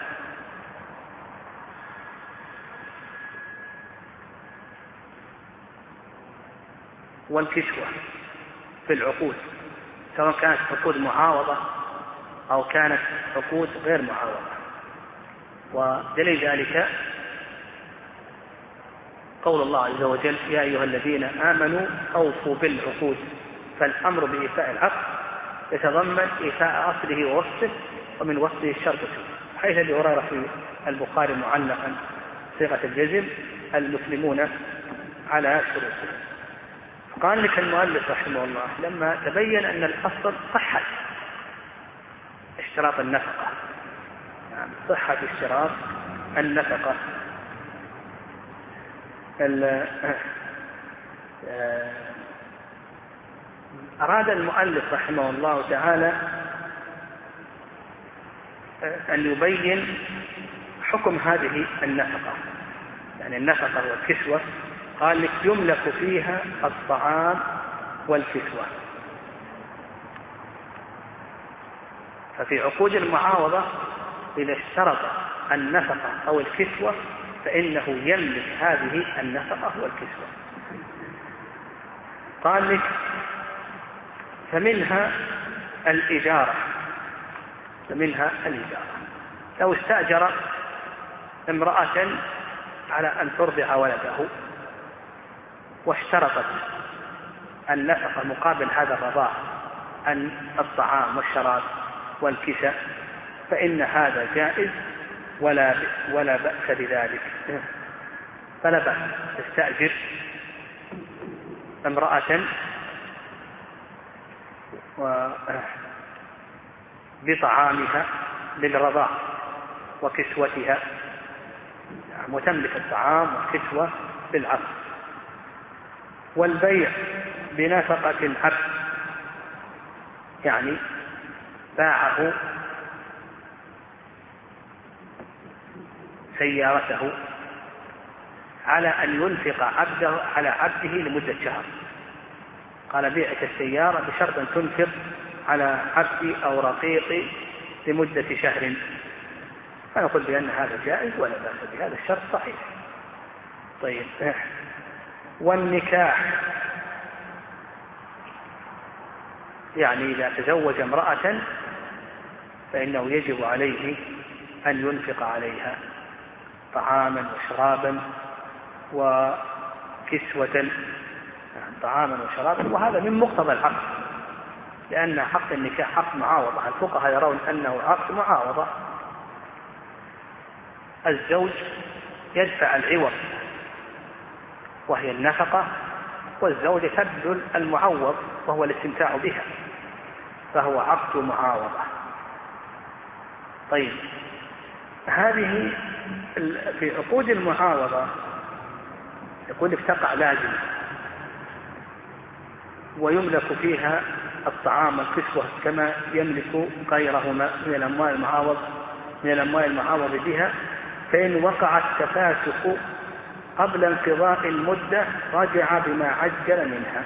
والكسوة في العقود سواء كانت عقود معاوضة أو كانت عقود غير معاوضة. ودليل ذلك قول الله عز وجل: يا أيها الذين آمنوا أوفوا بالعقود. فالأمر بإيفاء العقد يتضمن إيفاء أصله ووصفه، ومن وصفه الشرط فيه، حيث أبي هريرة في البخاري معلقا صيغة الجزم: المسلمون على شروطهم. قال لك المؤلف رحمه الله لما تبين أن الأصل صحة اشتراط النفقة، صحة اشتراط النفقة، أراد المؤلف رحمه الله تعالى أن يبين حكم هذه النفقة، يعني النفقة والكسوة. قال لك: يملك فيها الطعام والكسوة. ففي عقود المعاوضة إذا اشترط النفقة أو الكسوة فإنه يملك هذه النفقة والكسوة. قال لك: فمنها الإجارة فمنها الإجارة لو استأجر امرأة على أن ترضع ولده واشترطت النفقة مقابل هذا الرضاع أن الطعام والشراب والكساء، فإن هذا جائز ولا ولا بأس بذلك. فلا بأس تستأجر امرأة بطعامها للرضاع وكسوتها، وتملك الطعام والكسوة بالعقد. والبيع بنفقة العبد، يعني باعه سيارته على أن ينفق عبده على عبده لمدة شهر. قال: بيعك السيارة بشرط أن تنفق على عبدي أو رقيقي لمدة شهر. فنقول بأن هذا جائز ولا بأس بهذا، الشرط صحيح. طيب، والنكاح، يعني إذا تزوج امرأة فإنه يجب عليه أن ينفق عليها طعاما وشرابا وكسوة، يعني طعاما وشرابا، وهذا من مقتضى العقد، لأن حق النكاح حق معاوضة. الفقهاء يرون أنه عقد معاوضة، الزوج يدفع العوض وهي النفقة، والزوجة تبذل المعوض وهو الاستمتاع بها، فهو عقد معاوضة. طيب، هذه في عقود المعاوضة يقول لك تقع لازمة ويملك فيها الطعام والكسوة كما يملك غيرهما من الأموال المعاوض من الأموال المعاوض بها، فإن وقع التفاسق قبل انقضاء المدة رجع بما عجل منها.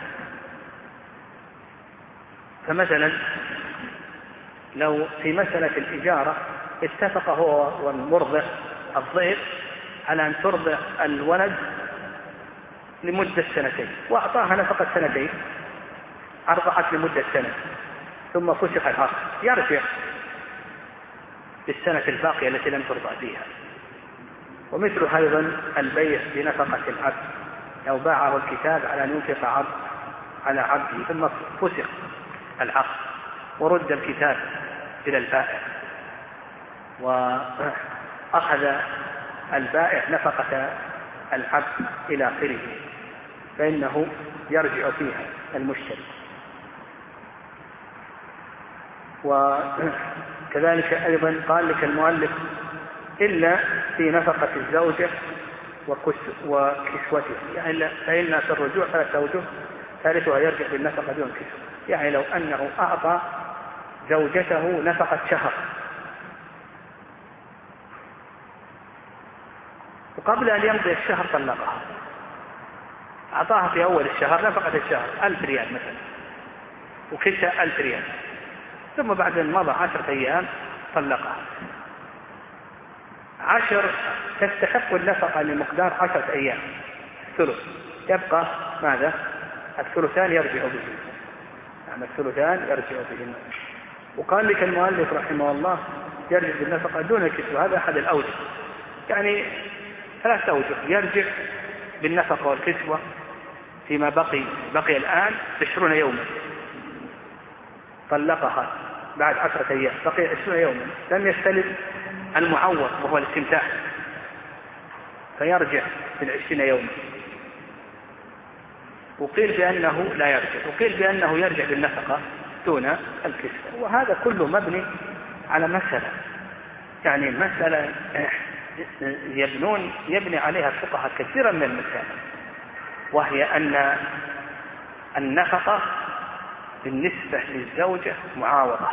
فمثلا لو في مسألة الإجارة اتفق هو والمرضع الضيف على أن ترضع الولد لمدة سنتين، وأعطاها نفقة سنتين، أرضعت لمدة سنة ثم فسخ العقد، يرجع بالسنة الباقية التي لم ترضع فيها. ومثل أيضا البيع بنفقة العبد، لو باعه الكتاب على أن ينفق عبد على عبده ثم فسخ العقد ورد الكتاب إلى البائع وأخذ البائع نفقة العبد إلى آخره، فإنه يرجع فيها المشتري. وكذلك أيضا قال لك المؤلف: إلا في نفقة الزوجة وكسوته، يعني فإن في الرجوع ثلاثة أوجه، ثالثها يرجع بالنفقة دون كسوة. يعني لو أنه أعطى زوجته نفقة شهر وقبل أن يمضي الشهر طلقها، أعطاها في أول الشهر نفقة الشهر ألف ريال مثلا وكسى ألف ريال، ثم بعد أن مضى عشرة أيام طلقها. عشر تستحق النفقة لمقدار عشرة أيام، الثلث يبقى ماذا؟ الثلثان يرجع به، يعني الثلثان يرجع به. وقال لك المؤلف رحمه الله: يرجع بالنفقة دون الكسوة. هذا أحد الأوجه، يعني ثلاثة أوجه: يرجع بالنفقة والكسوة فيما بقي بقي الآن عشرون يوما، طلقها بعد عشرة أيام، بقي عشرون يوما، لم يستلم المعوض وهو الاستمتاع، فيرجع في العشرين يوما. وقيل بأنه لا يرجع، وقيل بأنه يرجع بالنفقة دون الكسوة. وهذا كله مبني على مسألة، يعني مسألة يبنون يبني عليها الفقهاء كثيرا من المسائل، وهي أن النفقة بالنسبة للزوجة معاوضة،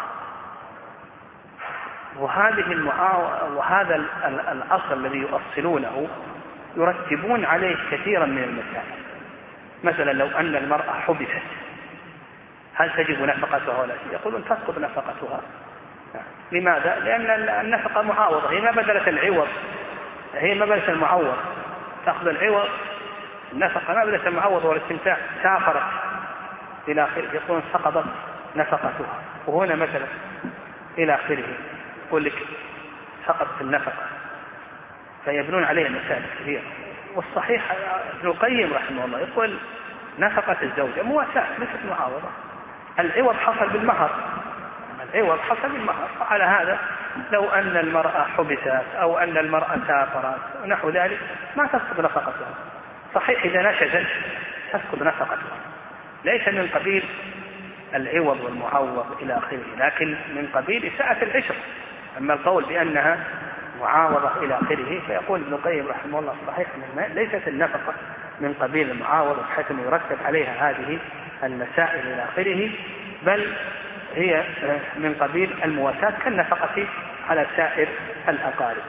وهذه المعاوضة وهذا الأصل الذي يؤصلونه يرتبون عليه كثيرا من المسائل. مثلا لو أن المرأة حبست هل تجب نفقتها ولا لا؟ يقولون تسقط نفقتها. لماذا؟ لأن النفقة معاوضة، هي ما بدلت العوض، هي ما بدلت المعوض، تأخذ العوض، النفقة ما بدلت المعوض والاستمتاع، سافرت إلى آخره، يقولون سقطت نفقتها. وهنا مثلا إلى آخره يقول لك سقطت النفقة، فيبنون عليه مسائل كثيرة. والصحيح ابن القيم رحمه الله يقول نفقة الزوجة مواساة ليست معاوضة، العوض حصل بالمهر، العوض حصل بالمهر. وعلى هذا لو أن المرأة حبست أو أن المرأة سافرت ونحو ذلك ما تسقط نفقتها. صحيح إذا نشزت تسقط نفقتها، ليس من قبيل العوض والمعوض إلى آخره، لكن من قبيل إساءة العشر. أما القول بأنها معاوضة إلى آخره فيقول ابن القيم رحمه الله الصحيح أنها ليست النفقة من قبيل المعاوضة بحيث أن يرتب عليها هذه المسائل إلى آخره، بل هي من قبيل المواساة كالنفقة على سائر الأقارب.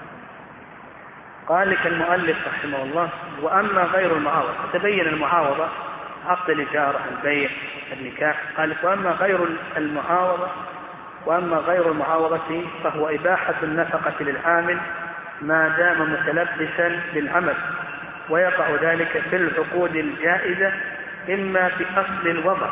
قال لك المؤلف رحمه الله: وأما غير المعاوضة، تبين المعاوضة عقد الإجارة، البيع، النكاح. قال وأما غير المعاوضة وأما غير المعاوضة فهو إباحة النفقة للعامل ما دام متلبسا بالعمل، ويقع ذلك في العقود الجائزة إما في أصل الوضع.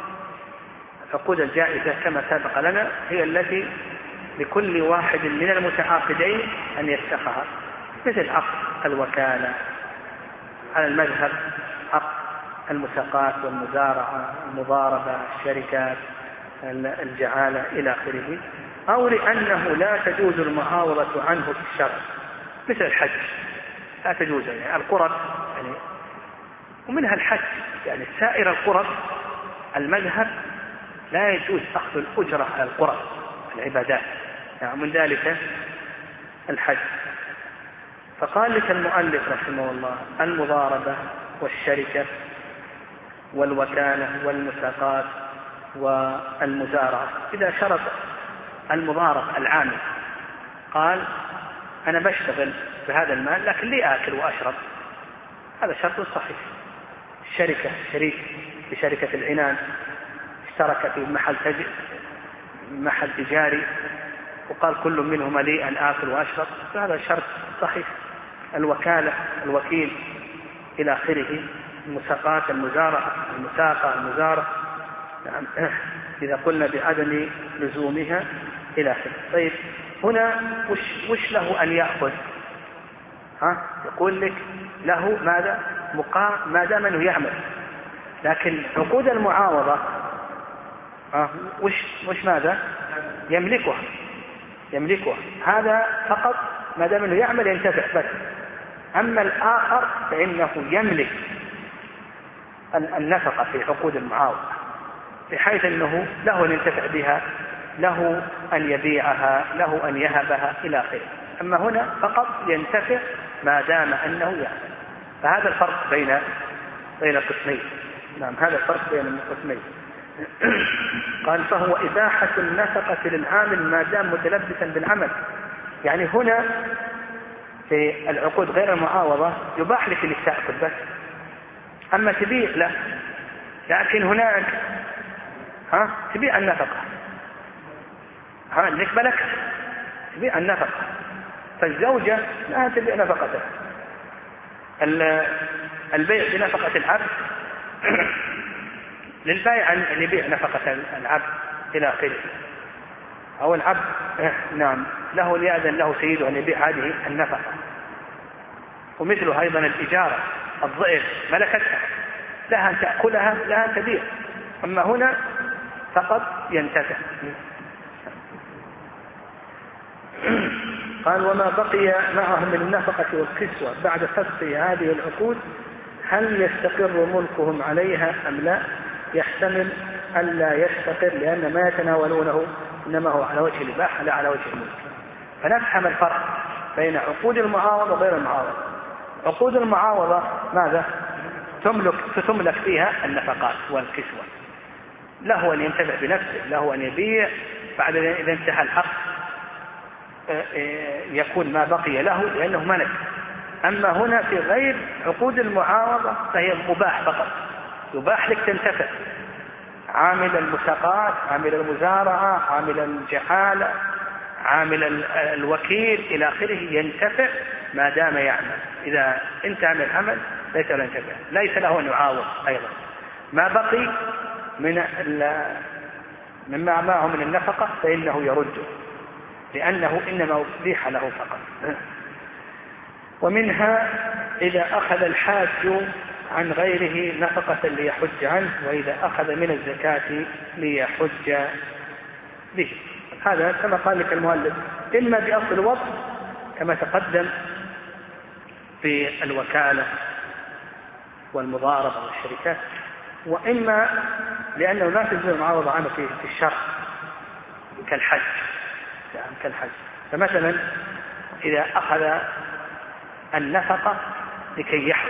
العقود الجائزة كما سبق لنا هي التي لكل واحد من المتعاقدين أن يفسخها، مثل عقد الوكالة على المذهب، عقد المساقات والمزارعة، المضاربة، الشركات، الجعالة إلى آخره، أو لأنه لا تجوز المعاوضة عنه في الشرع، مثل الحج لا تجوز، يعني القرب يعني ومنها الحج، يعني سائر القرب المذهب لا يجوز أخذ الأجرة على القرب العبادات، يعني من ذلك الحج. فقال لك المؤلف رحمه الله: المضاربة والشركة والوكالة والمساقات والمزارعة، إذا شرط المضارب العامل قال أنا بشتغل بهذا المال لكن لي آكل وأشرب، هذا شرط صحيح. الشركة شريك بشركة العنان اشترك في محل تج... محل تجاري وقال كل منهما لي أن آكل وأشرب، هذا شرط صحيح. الوكالة الوكيل إلى آخره. المساقات المزارعة، المساقة المزارع، يعني إذا قلنا بعدم لزومها إلى آخره. طيب هنا وش, وش له أن يأخذ؟ ها يقول لك له ماذا؟ مقام ما دام أنه يعمل. لكن عقود المعاوضة ها وش وش ماذا؟ يملكها يملكها هذا فقط ما دام أنه يعمل ينتفع بس. أما الآخر فإنه يملك النفقة في عقود المعاوضة بحيث أنه له أن ينتفع بها، له أن يبيعها، له أن يهبها إلى آخره. أما هنا فقط ينتفع ما دام أنه يعمل. فهذا الفرق بين بين القسمين. نعم هذا الفرق بين القسمين. قال فهو إباحة النفقة للعامل ما دام متلبسا بالعمل. يعني هنا في العقود غير المعاوضة يباح لك انك تأكل بس، أما تبيع لا. لكن هناك ها تبيع النفقة، ها انك ملكت تبيع النفقة، فالزوجة لا تبيع نفقتها. البيع بنفقة العبد للبائع أن يبيع نفقة العبد إلى آخره، أو العبد نعم له ليأذن له سيده أن يبيع هذه النفقة. ومثله أيضا الإجارة، الضئر ملكتها، لها أن تأكلها لها أن تبيع. أما هنا فقط ينتفع. قال وما بقي معهم من النفقة والكسوة بعد فسخ هذه العقود هل يستقر ملكهم عليها أم لا؟ يحتمل ألا يستقر، لأن ما يتناولونه إنما هو على وجه الإباحة لا على وجه الملك. فنفهم الفرق بين عقود المعاوضة وغير المعاوضة. عقود المعاوضة ماذا؟ تملك تملك فيها النفقات والكسوة، له أن ينتفع بنفسه، له أن يبيع بعد إذا انتهى الحق يكون ما بقي له لأنه ملك. أما هنا في غير عقود المعاوضة فهي مباح فقط، يباح لك تنتفع، عامل المساقات، عامل المزارعة، عامل الجحالة، عامل الوكيل إلى آخره ينتفع ما دام يعمل. إذا انتهى من العمل ليس له ينتفع، ليس له أن يعاوض أيضا. ما بقي من مما معه من النفقة فإنه يرده، لأنه إنما أبيح له فقط. ومنها إذا أخذ الحاج عن غيره نفقة ليحج عنه، وإذا أخذ من الزكاة ليحج به. هذا كما قال لك المؤلف إما بأصل الوضع كما تقدم في الوكالة والمضاربة والشركات، وإما لأنه لا تجوز المعاوضة عنه في الشرع كالحج يعني كالحج. فمثلا إذا أخذ النفقة لكي يحج،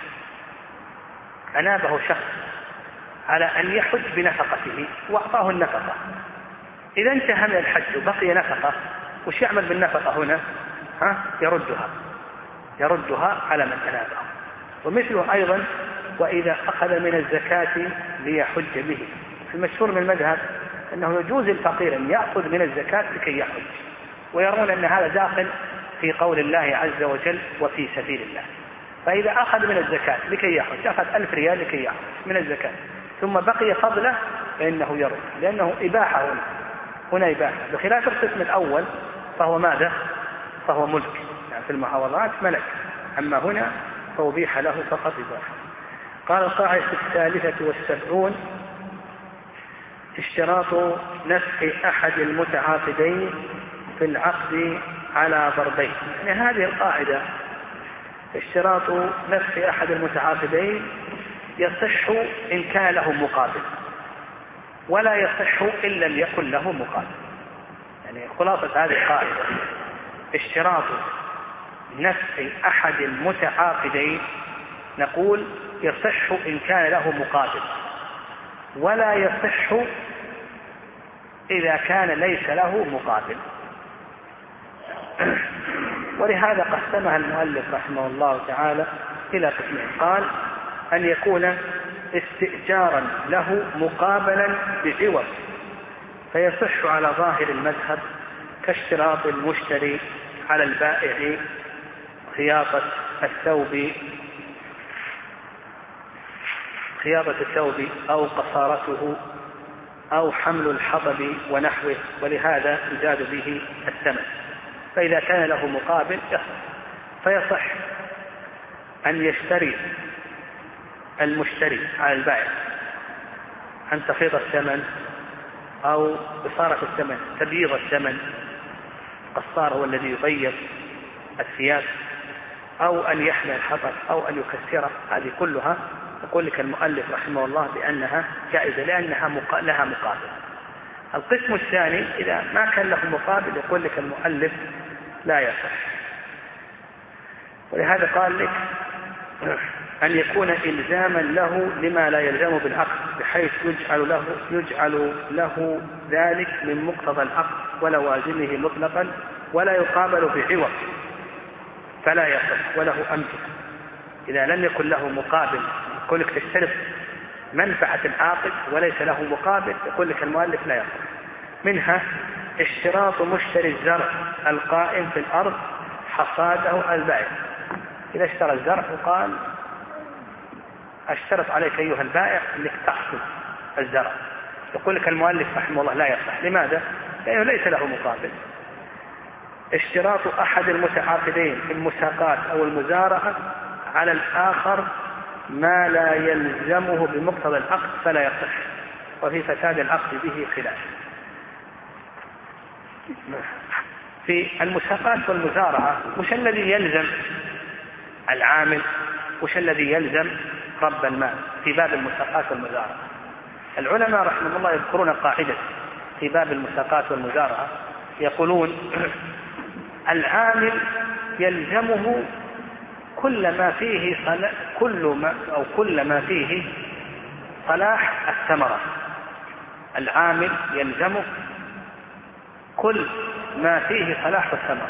أنابه شخص على أن يحج بنفقته وأعطاه النفقة، إذا انتهى من الحج وبقي نفقة وش يعمل بالنفقة هنا؟ ها؟ يردها يردها على من أنابه. ومثله أيضا وإذا أخذ من الزكاة ليحج به. المشهور من المذهب أنه يجوز الفقير أن يأخذ من الزكاة لكي يحج، ويرون أن هذا داخل في قول الله عز وجل وفي سبيل الله. فإذا أخذ من الزكاة لكي يحج، أخذ ألف ريال لكي يحج من الزكاة ثم بقي فضله فإنه يرد، لأنه إباحة هنا هنا إباحة، بخلاف القسم الأول فهو ماذا؟ فهو ملك، يعني في المعاوضات ملك، أما هنا فأبيح له فقط إباحة. قال القاعدة الثالثة والسبعون اشتراط نفخ أحد المتعاقدين في العقد على ضربين. يعني هذه القاعدة اشتراط نفخ أحد المتعاقدين يصح إن كان له مقابل، ولا يصح إن لم يكن له مقابل. يعني خلاصة هذه القاعدة اشتراط نفخ أحد المتعاقدين نقول يصح إن كان له مقابل، ولا يصح إذا كان ليس له مقابل. ولهذا قسمها المؤلف رحمه الله تعالى إلى قسمين. قال أن يكون استئجارا له مقابلا بعوض فيصح على ظاهر المذهب كاشتراط المشتري على البائع خياطة الثوب خياطة الثوب أو قصارته أو حمل الحطب ونحوه، ولهذا يزاد به الثمن. فإذا كان له مقابل يصح، فيصح أن يشتري المشتري على البائع أن تخيط الثمن أو بصارة الثمن تبييض الثمن، القصار هو الذي يبيض الثياب، أو أن يحمل الحطب أو أن يكسره. هذه كلها يقول لك المؤلف رحمه الله بأنها جائزة لأنها مقا... لها مقابل. القسم الثاني إذا ما كان له مقابل يقول لك المؤلف لا يصح. ولهذا قال لك أن يكون إلزاما له لما لا يلزم بالعقد، بحيث يجعل له, يجعل له ذلك من مقتضى العقد ولوازمه مطلقا ولا يقابل بعوض فلا يصح. وله أمثلة إذا لم يكن له مقابل، يقول لك تشترط منفعة العاقد وليس له مقابل، يقول لك المؤلف لا يصح. منها اشتراط مشتري الزرع القائم في الأرض حصاده البائع. إذا اشترى الزرع وقال اشترط عليك أيها البائع أنك تحصد الزرع، يقول لك المؤلف رحمه الله لا يصح. لماذا؟ لأنه ليس له مقابل. اشتراط أحد المتعاقدين في المساقات أو المزارعة على الآخر ما لا يلزمه بمقتضى العقد فلا يصح، وفي فساد العقد به خلاف. في المساقات والمزارعة وش الذي يلزم العامل وش الذي يلزم رب المال؟ في باب المساقات والمزارعة العلماء رحمه الله يذكرون قاعدة في باب المساقات والمزارعة، يقولون العامل يلزمه كل ما فيه صلاح كل ما أو كل ما فيه صلاح الثمرة. العامل يلزمه كل ما فيه صلاح الثمرة،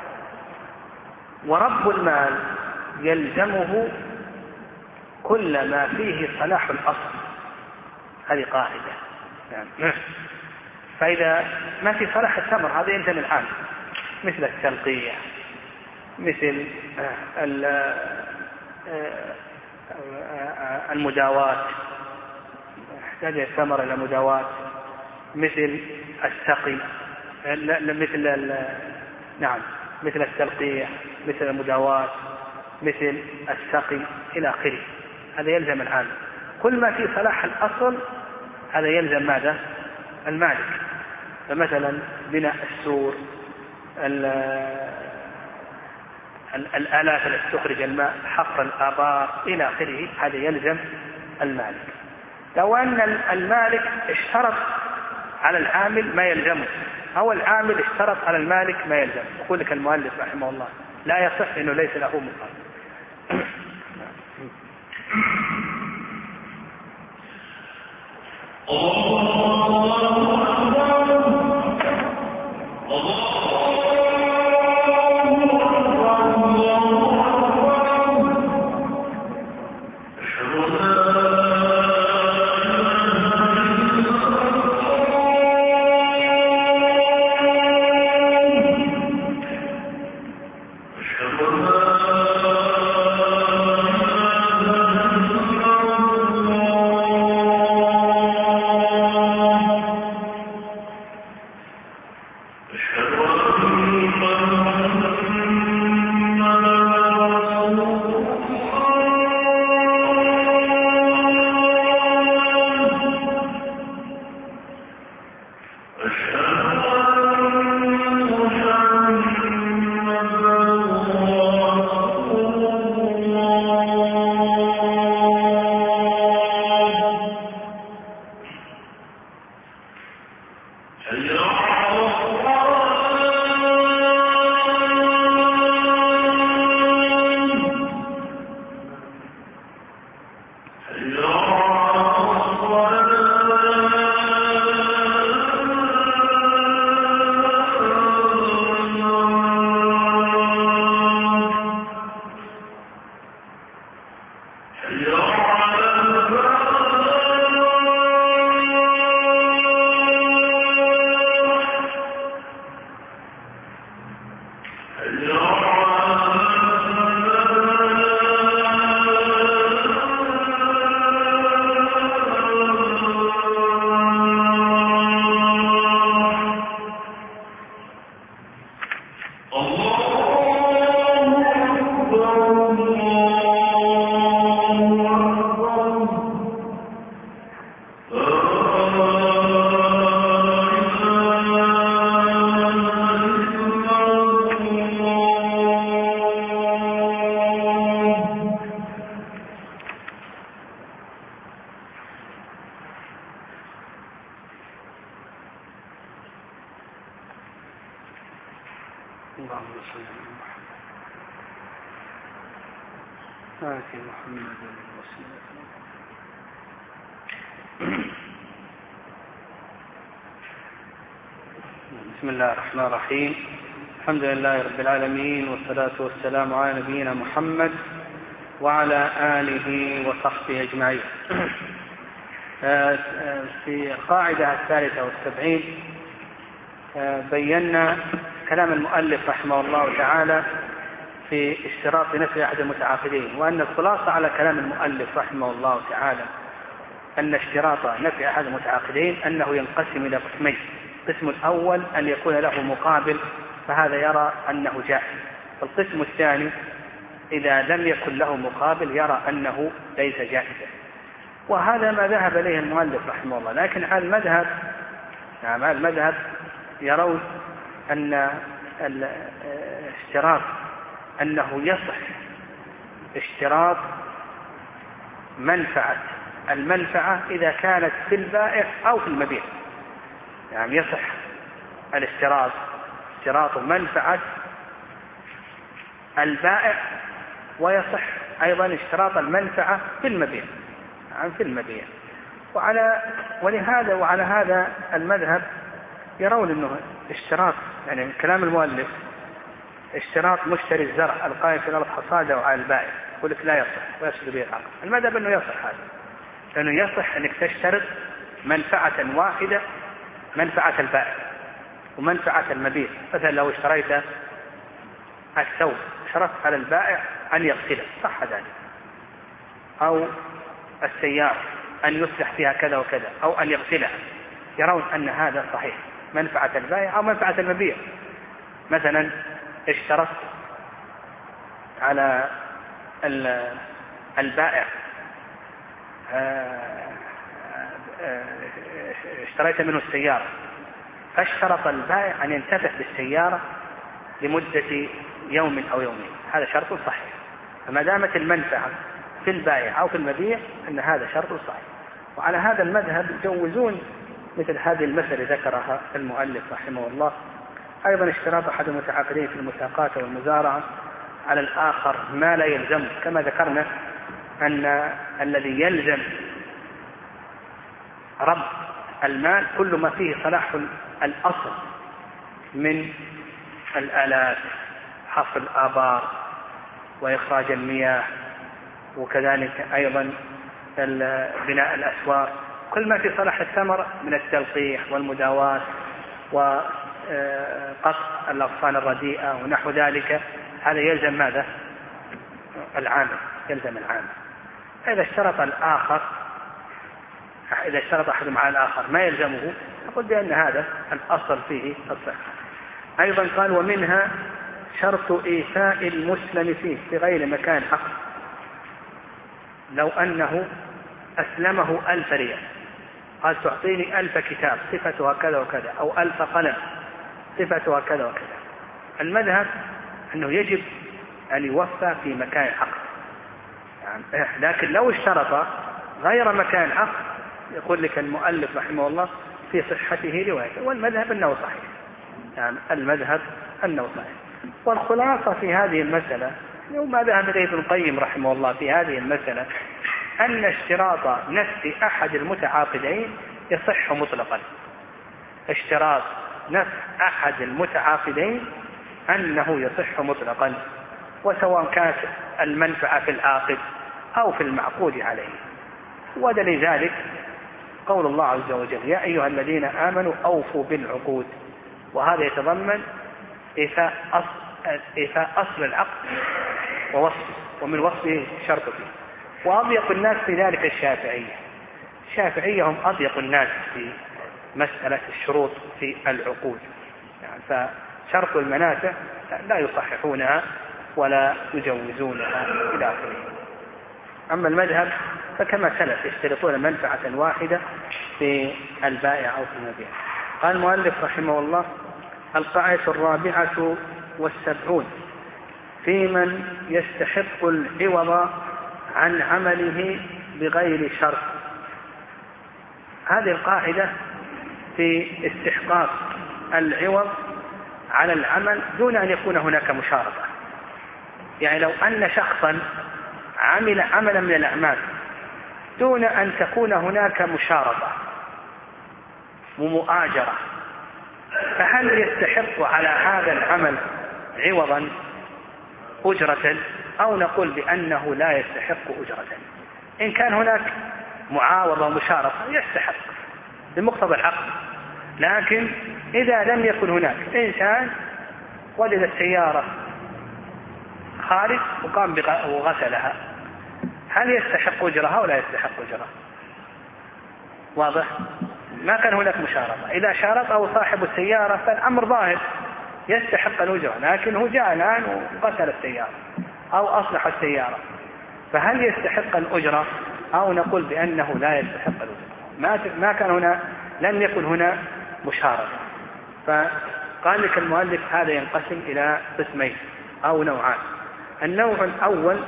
ورب المال يلزمه كل ما فيه صلاح الأصل. هذه قاعدة يعني. فإذا ما في صلاح الثمر هذا يلزم العامل، مثل التلقية، مثل المداواة، يحتاج الثمر إلى مداواة، مثل السقي، مثل نعم مثل التلقية، مثل المداواة، مثل السقي إلى آخره. هذا يلزم العامل. كل ما في صلاح الأصل هذا يلزم ماذا؟ المالك. فمثلا بناء السور، الآلات التي تخرج الماء، حفر الآبار إلى آخره، هذا يلزم المالك. لو أن المالك اشترط على العامل ما يلزمه، أو العامل اشترط على المالك ما يلزم، يقول لك المؤلف رحمه الله لا يصح إنه ليس له مقابل. بسم الله الرحمن الرحيم. الحمد لله رب العالمين، والصلاة والسلام على نبينا محمد وعلى آله وصحبه أجمعين. في القاعدة الثالثة والسبعين بينا كلام المؤلف رحمه الله تعالى في اشتراط نفي أحد المتعاقدين، وأن الخلاصة على كلام المؤلف رحمه الله تعالى أن اشتراط نفي أحد المتعاقدين أنه ينقسم إلى قسمين. القسم الأول أن يكون له مقابل، فهذا يرى أنه جائز. القسم الثاني إذا لم يكن له مقابل يرى أنه ليس جائزا. وهذا ما ذهب إليه المؤلف رحمه الله. لكن على المذهب نعم على المذهب يرون أن الاشتراط أنه يصح اشتراط منفعة المنفعة إذا كانت في البائع أو في المبيع. يعني يصح الاشتراط اشتراط منفعة البائع، ويصح أيضا اشتراط المنفعة في المبيع يعني في المبيع. وعلى ولهذا وعلى هذا المذهب يرون أنه اشتراط يعني كلام المؤلف اشتراط مشتري الزرع القائم في الأرض حصاده على البائع يقول لك لا يصح ويفسد به العقد. المذهب أنه يصح هذا، لأنه يصح أنك تشترط منفعة واحدة، منفعة البائع ومنفعة المبيع. مثلا لو اشتريت الثوب شرطت على البائع أن يغسله صح ذلك، أو السيارة أن يصلح فيها كذا وكذا أو أن يغسلها، يرون أن هذا صحيح منفعة البائع أو منفعة المبيع. مثلا اشترطت على البائع اشتريت منه السيارة، فاشترط البائع أن ينتفع بالسيارة لمدة يوم أو يومين، هذا شرط صحيح. فما دامت المنفعة في البائع أو في المبيع أن هذا شرط صحيح. وعلى هذا المذهب يجوزون مثل هذه المسألة ذكرها المؤلف رحمه الله. أيضا اشتراط أحد المتعاقدين في المساقات والمزارعة على الآخر ما لا يلزم، كما ذكرنا أن الذي يلزم رب المال كل ما فيه صلاح الأصل من الآلات، حفر الآبار وإخراج المياه، وكذلك أيضا بناء الأسوار، كل ما في صلاح الثمر من التلقيح والمداواة وقطع الأغصان الرديئة ونحو ذلك، هذا يلزم ماذا؟ العامل، يلزم العامل. إذا اشترط الآخر إذا اشترط أحدهم على الآخر ما يلزمه نقول بأن هذا الأصل فيه الصحة. أيضا قال ومنها شرط إيفاء المسلم فيه في غير مكان عقد، لو أنه أسلمه ألف ريال قال تعطيني ألف كتاب صفتها كذا وكذا أو ألف قلم صفتها كذا وكذا، المذهب أنه يجب أن يوفى في مكان عقد يعني. لكن لو اشترط غير مكان عقد يقول لك المؤلف رحمه الله في صحته رواية، والمذهب أنه صحيح يعني المذهب أنه صحيح. والخلاصة في هذه المسألة وما ذهب إليه ابن القيم رحمه الله في هذه المسألة أن اشتراط نفس أحد المتعاقدين يصح مطلقا. اشتراط نفس أحد المتعاقدين أنه يصح مطلقا، وسواء كانت المنفعة في العاقد أو في المعقود عليه. ودليل ذلك قول الله عز وجل يا أيها الذين آمنوا أوفوا بالعقود، وهذا يتضمن إيفاء أصل, إيفاء أصل العقد ووصفه، ومن وصفه شرط فيه. وأضيق الناس في ذلك الشافعية. الشافعية هم أضيق الناس في مسألة الشروط في العقود يعني، فشرط المنافع لا يصححونها ولا يجوزونها إلى آخره. أما المذهب فكما سلف يشترطون منفعة واحدة في البائع أو في المبيع. قال المؤلف رحمه الله القاعدة الرابعة والسبعون في من يستحق العوض عن عمله بغير شرط. هذه القاعدة في استحقاق العوض على العمل دون أن يكون هناك مشارطة. يعني لو أن شخصا عمل عملا من الأعمال دون أن تكون هناك مشارطة ومؤاجرة، فهل يستحق على هذا العمل عوضا أجرة أو نقول بأنه لا يستحق أجرة؟ إن كان هناك معاوضة ومشارطة يستحق بمقتضى العقد. لكن إذا لم يكن هناك إنسان وجد السيارة خارج وقام وغسلها، هل يستحق أجرها أو لا يستحق أجرها؟ واضح؟ ما كان هناك مشارطة. إذا شارطه صاحب السيارة فالأمر ظاهر يستحق الأجرة، لكنه جاء الآن وغسل السيارة أو أصلح السيارة، فهل يستحق الأجرة أو نقول بأنه لا يستحق الأجرة؟ ما ما كان هنا، لم يكن هنا مشاركة. فقال لك المؤلف هذا ينقسم إلى قسمين أو نوعان. النوع الأول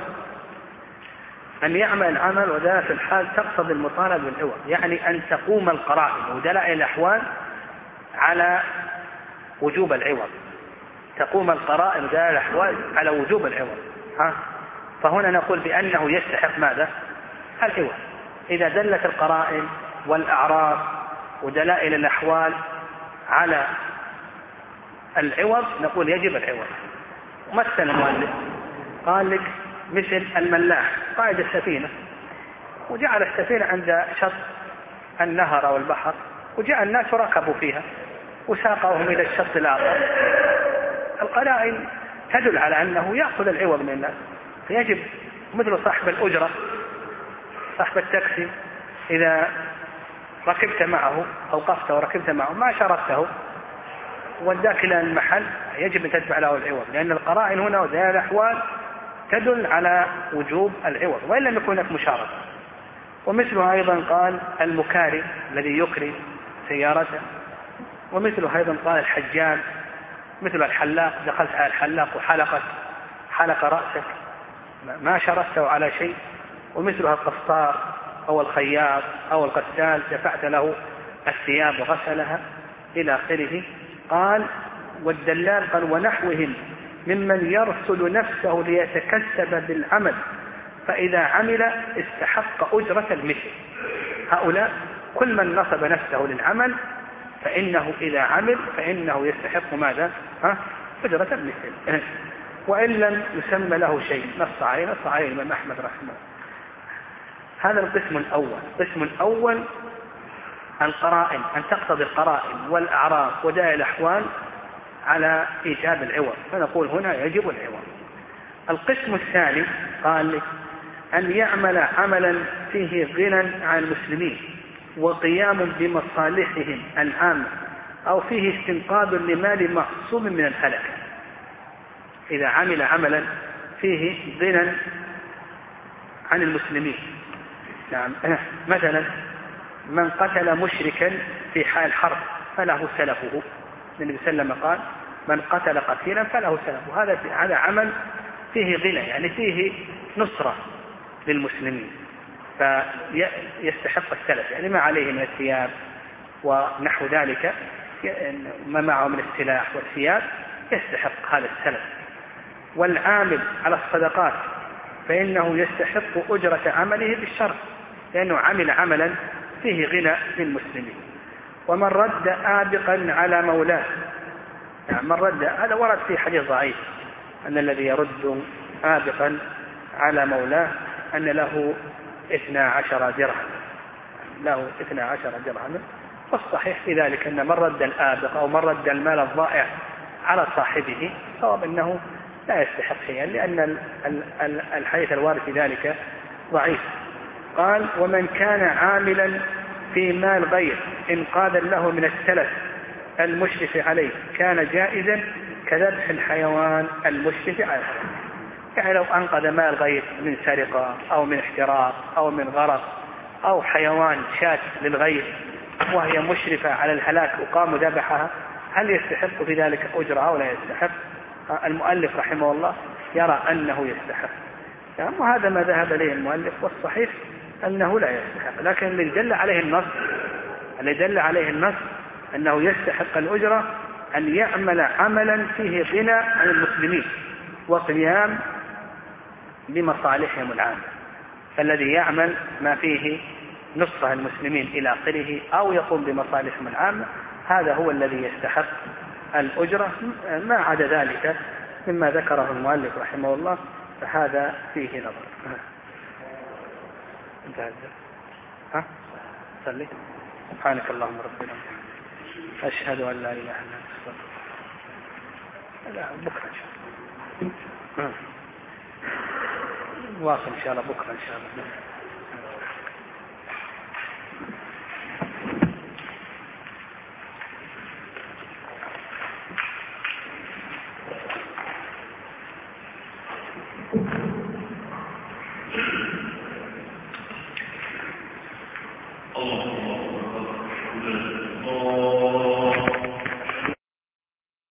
أن يعمل العمل وذلك في الحال تقتضي المطالبة بالعوض، يعني أن تقوم القرائن ودلائل الأحوال على وجوب العوض، تقوم القرائن ودلائل الأحوال على وجوب العوض. ها؟ فهنا نقول بأنه يستحق ماذا؟ العوض. إذا دلت القرائن والأعراف ودلائل الأحوال على العوض نقول يجب العوض. مثل المؤلف قال لك مثل الملاح قائد السفينة وجعل السفينة عند شط النهر أو البحر، وجاء الناس ركبوا فيها وساقوهم إلى الشط الآخر، القرائن تدل على أنه يأخذ العوض من الناس، فيجب مثل صاحب الأجرة، صاحب التاكسي إذا ركبت معه أوقفت وركبت معه ما شاركته وداك إلى المحل يجب أن تدفع له العوض، لأن القرائن هنا ودلائل الأحوال تدل على وجوب العوض وإن لم يكن هناك مشاركة. ومثله أيضا قال المكاري الذي يكري سيارته، ومثله أيضا قال الحجام، مثل الحلاق دخلت على الحلاق وحلقت حلق رأسك ما شاركته على شيء، ومثلها القسطار أو الخياط أو الغسال دفعت له الثياب وغسلها إلى آخره. قال والدلال قال ونحوهم ممن يرسل نفسه ليتكسب بالعمل فإذا عمل استحق أجرة المثل. هؤلاء كل من نصب نفسه للعمل فإنه إذا عمل فإنه يستحق ماذا؟ ها؟ أجرة المثل، وإن لم يسمى له شيء. نص عليه نص عليه الإمام أحمد رحمه الله. هذا القسم الأول. القسم الأول القرائن، أن تقتضي القرائن والأعراف ودلائل الأحوال على إيجاب العوض، فنقول هنا يجب العوض. القسم الثاني قال لك أن يعمل عملا فيه غنى عن المسلمين وقيام بمصالحهم العامة أو فيه استنقاذ لمال معصوم من الهلك. إذا عمل عملا فيه غنى عن المسلمين، يعني مثلا من قتل مشركا في حال حرب فله سلفه، النبي صلى الله عليه وسلم قال من قتل قتيلا فله سلفه. هذا هذا عمل فيه غنى، يعني فيه نصرة للمسلمين، فيستحق السلف، يعني ما عليه من الثياب ونحو ذلك، ما معه من السلاح والثياب يستحق هذا السلف. والعامل على الصدقات فإنه يستحق أجرة عمله بالشرع، لأنه عمل عملا فيه غنى للمسلمين. ومن رد آبقا على مولاه، يعني من رد، هذا ورد في حديث ضعيف أن الذي يرد آبقا على مولاه أن له اثنا عشر درهم، له اثنا عشر درهم. والصحيح في ذلك أن من رد الآبق أو من رد المال الضائع على صاحبه صواب أنه لا يستحق شيئا، لأن الحديث الوارد في ذلك ضعيف. قال ومن كان عاملا في مال غير إنقاذا له من التلف المشرف عليه كان جائزا كذبح الحيوان المشرف عليه. يعني لو أنقذ مال غير من سرقة أو من احتراق أو من غرق أو حيوان شاة للغير وهي مشرفة على الهلاك وقام ذبحها، هل يستحق في ذلك أجرة أو لا يستحق؟ المؤلف رحمه الله يرى أنه يستحق، يعني وهذا ما ذهب إليه المؤلف، والصحيح أنه لا يستحق. لكن اللي دل عليه النص اللي دل عليه النص أنه يستحق الأجرة أن يعمل عملا فيه غنى عن المسلمين وقيام بمصالحهم العامة. فالذي يعمل ما فيه نصرة المسلمين إلى آخره أو يقوم بمصالحهم العامة هذا هو الذي يستحق الأجرة. ما عدا ذلك مما ذكره المؤلف رحمه الله فهذا فيه نظر. انتهى. ها صلي. سبحانك اللهم ربنا أشهد أن لا إله إلا أنت أستغفرك. لا بكرة إن شاء الله واصل إن شاء الله بكرة إن شاء الله. الله الله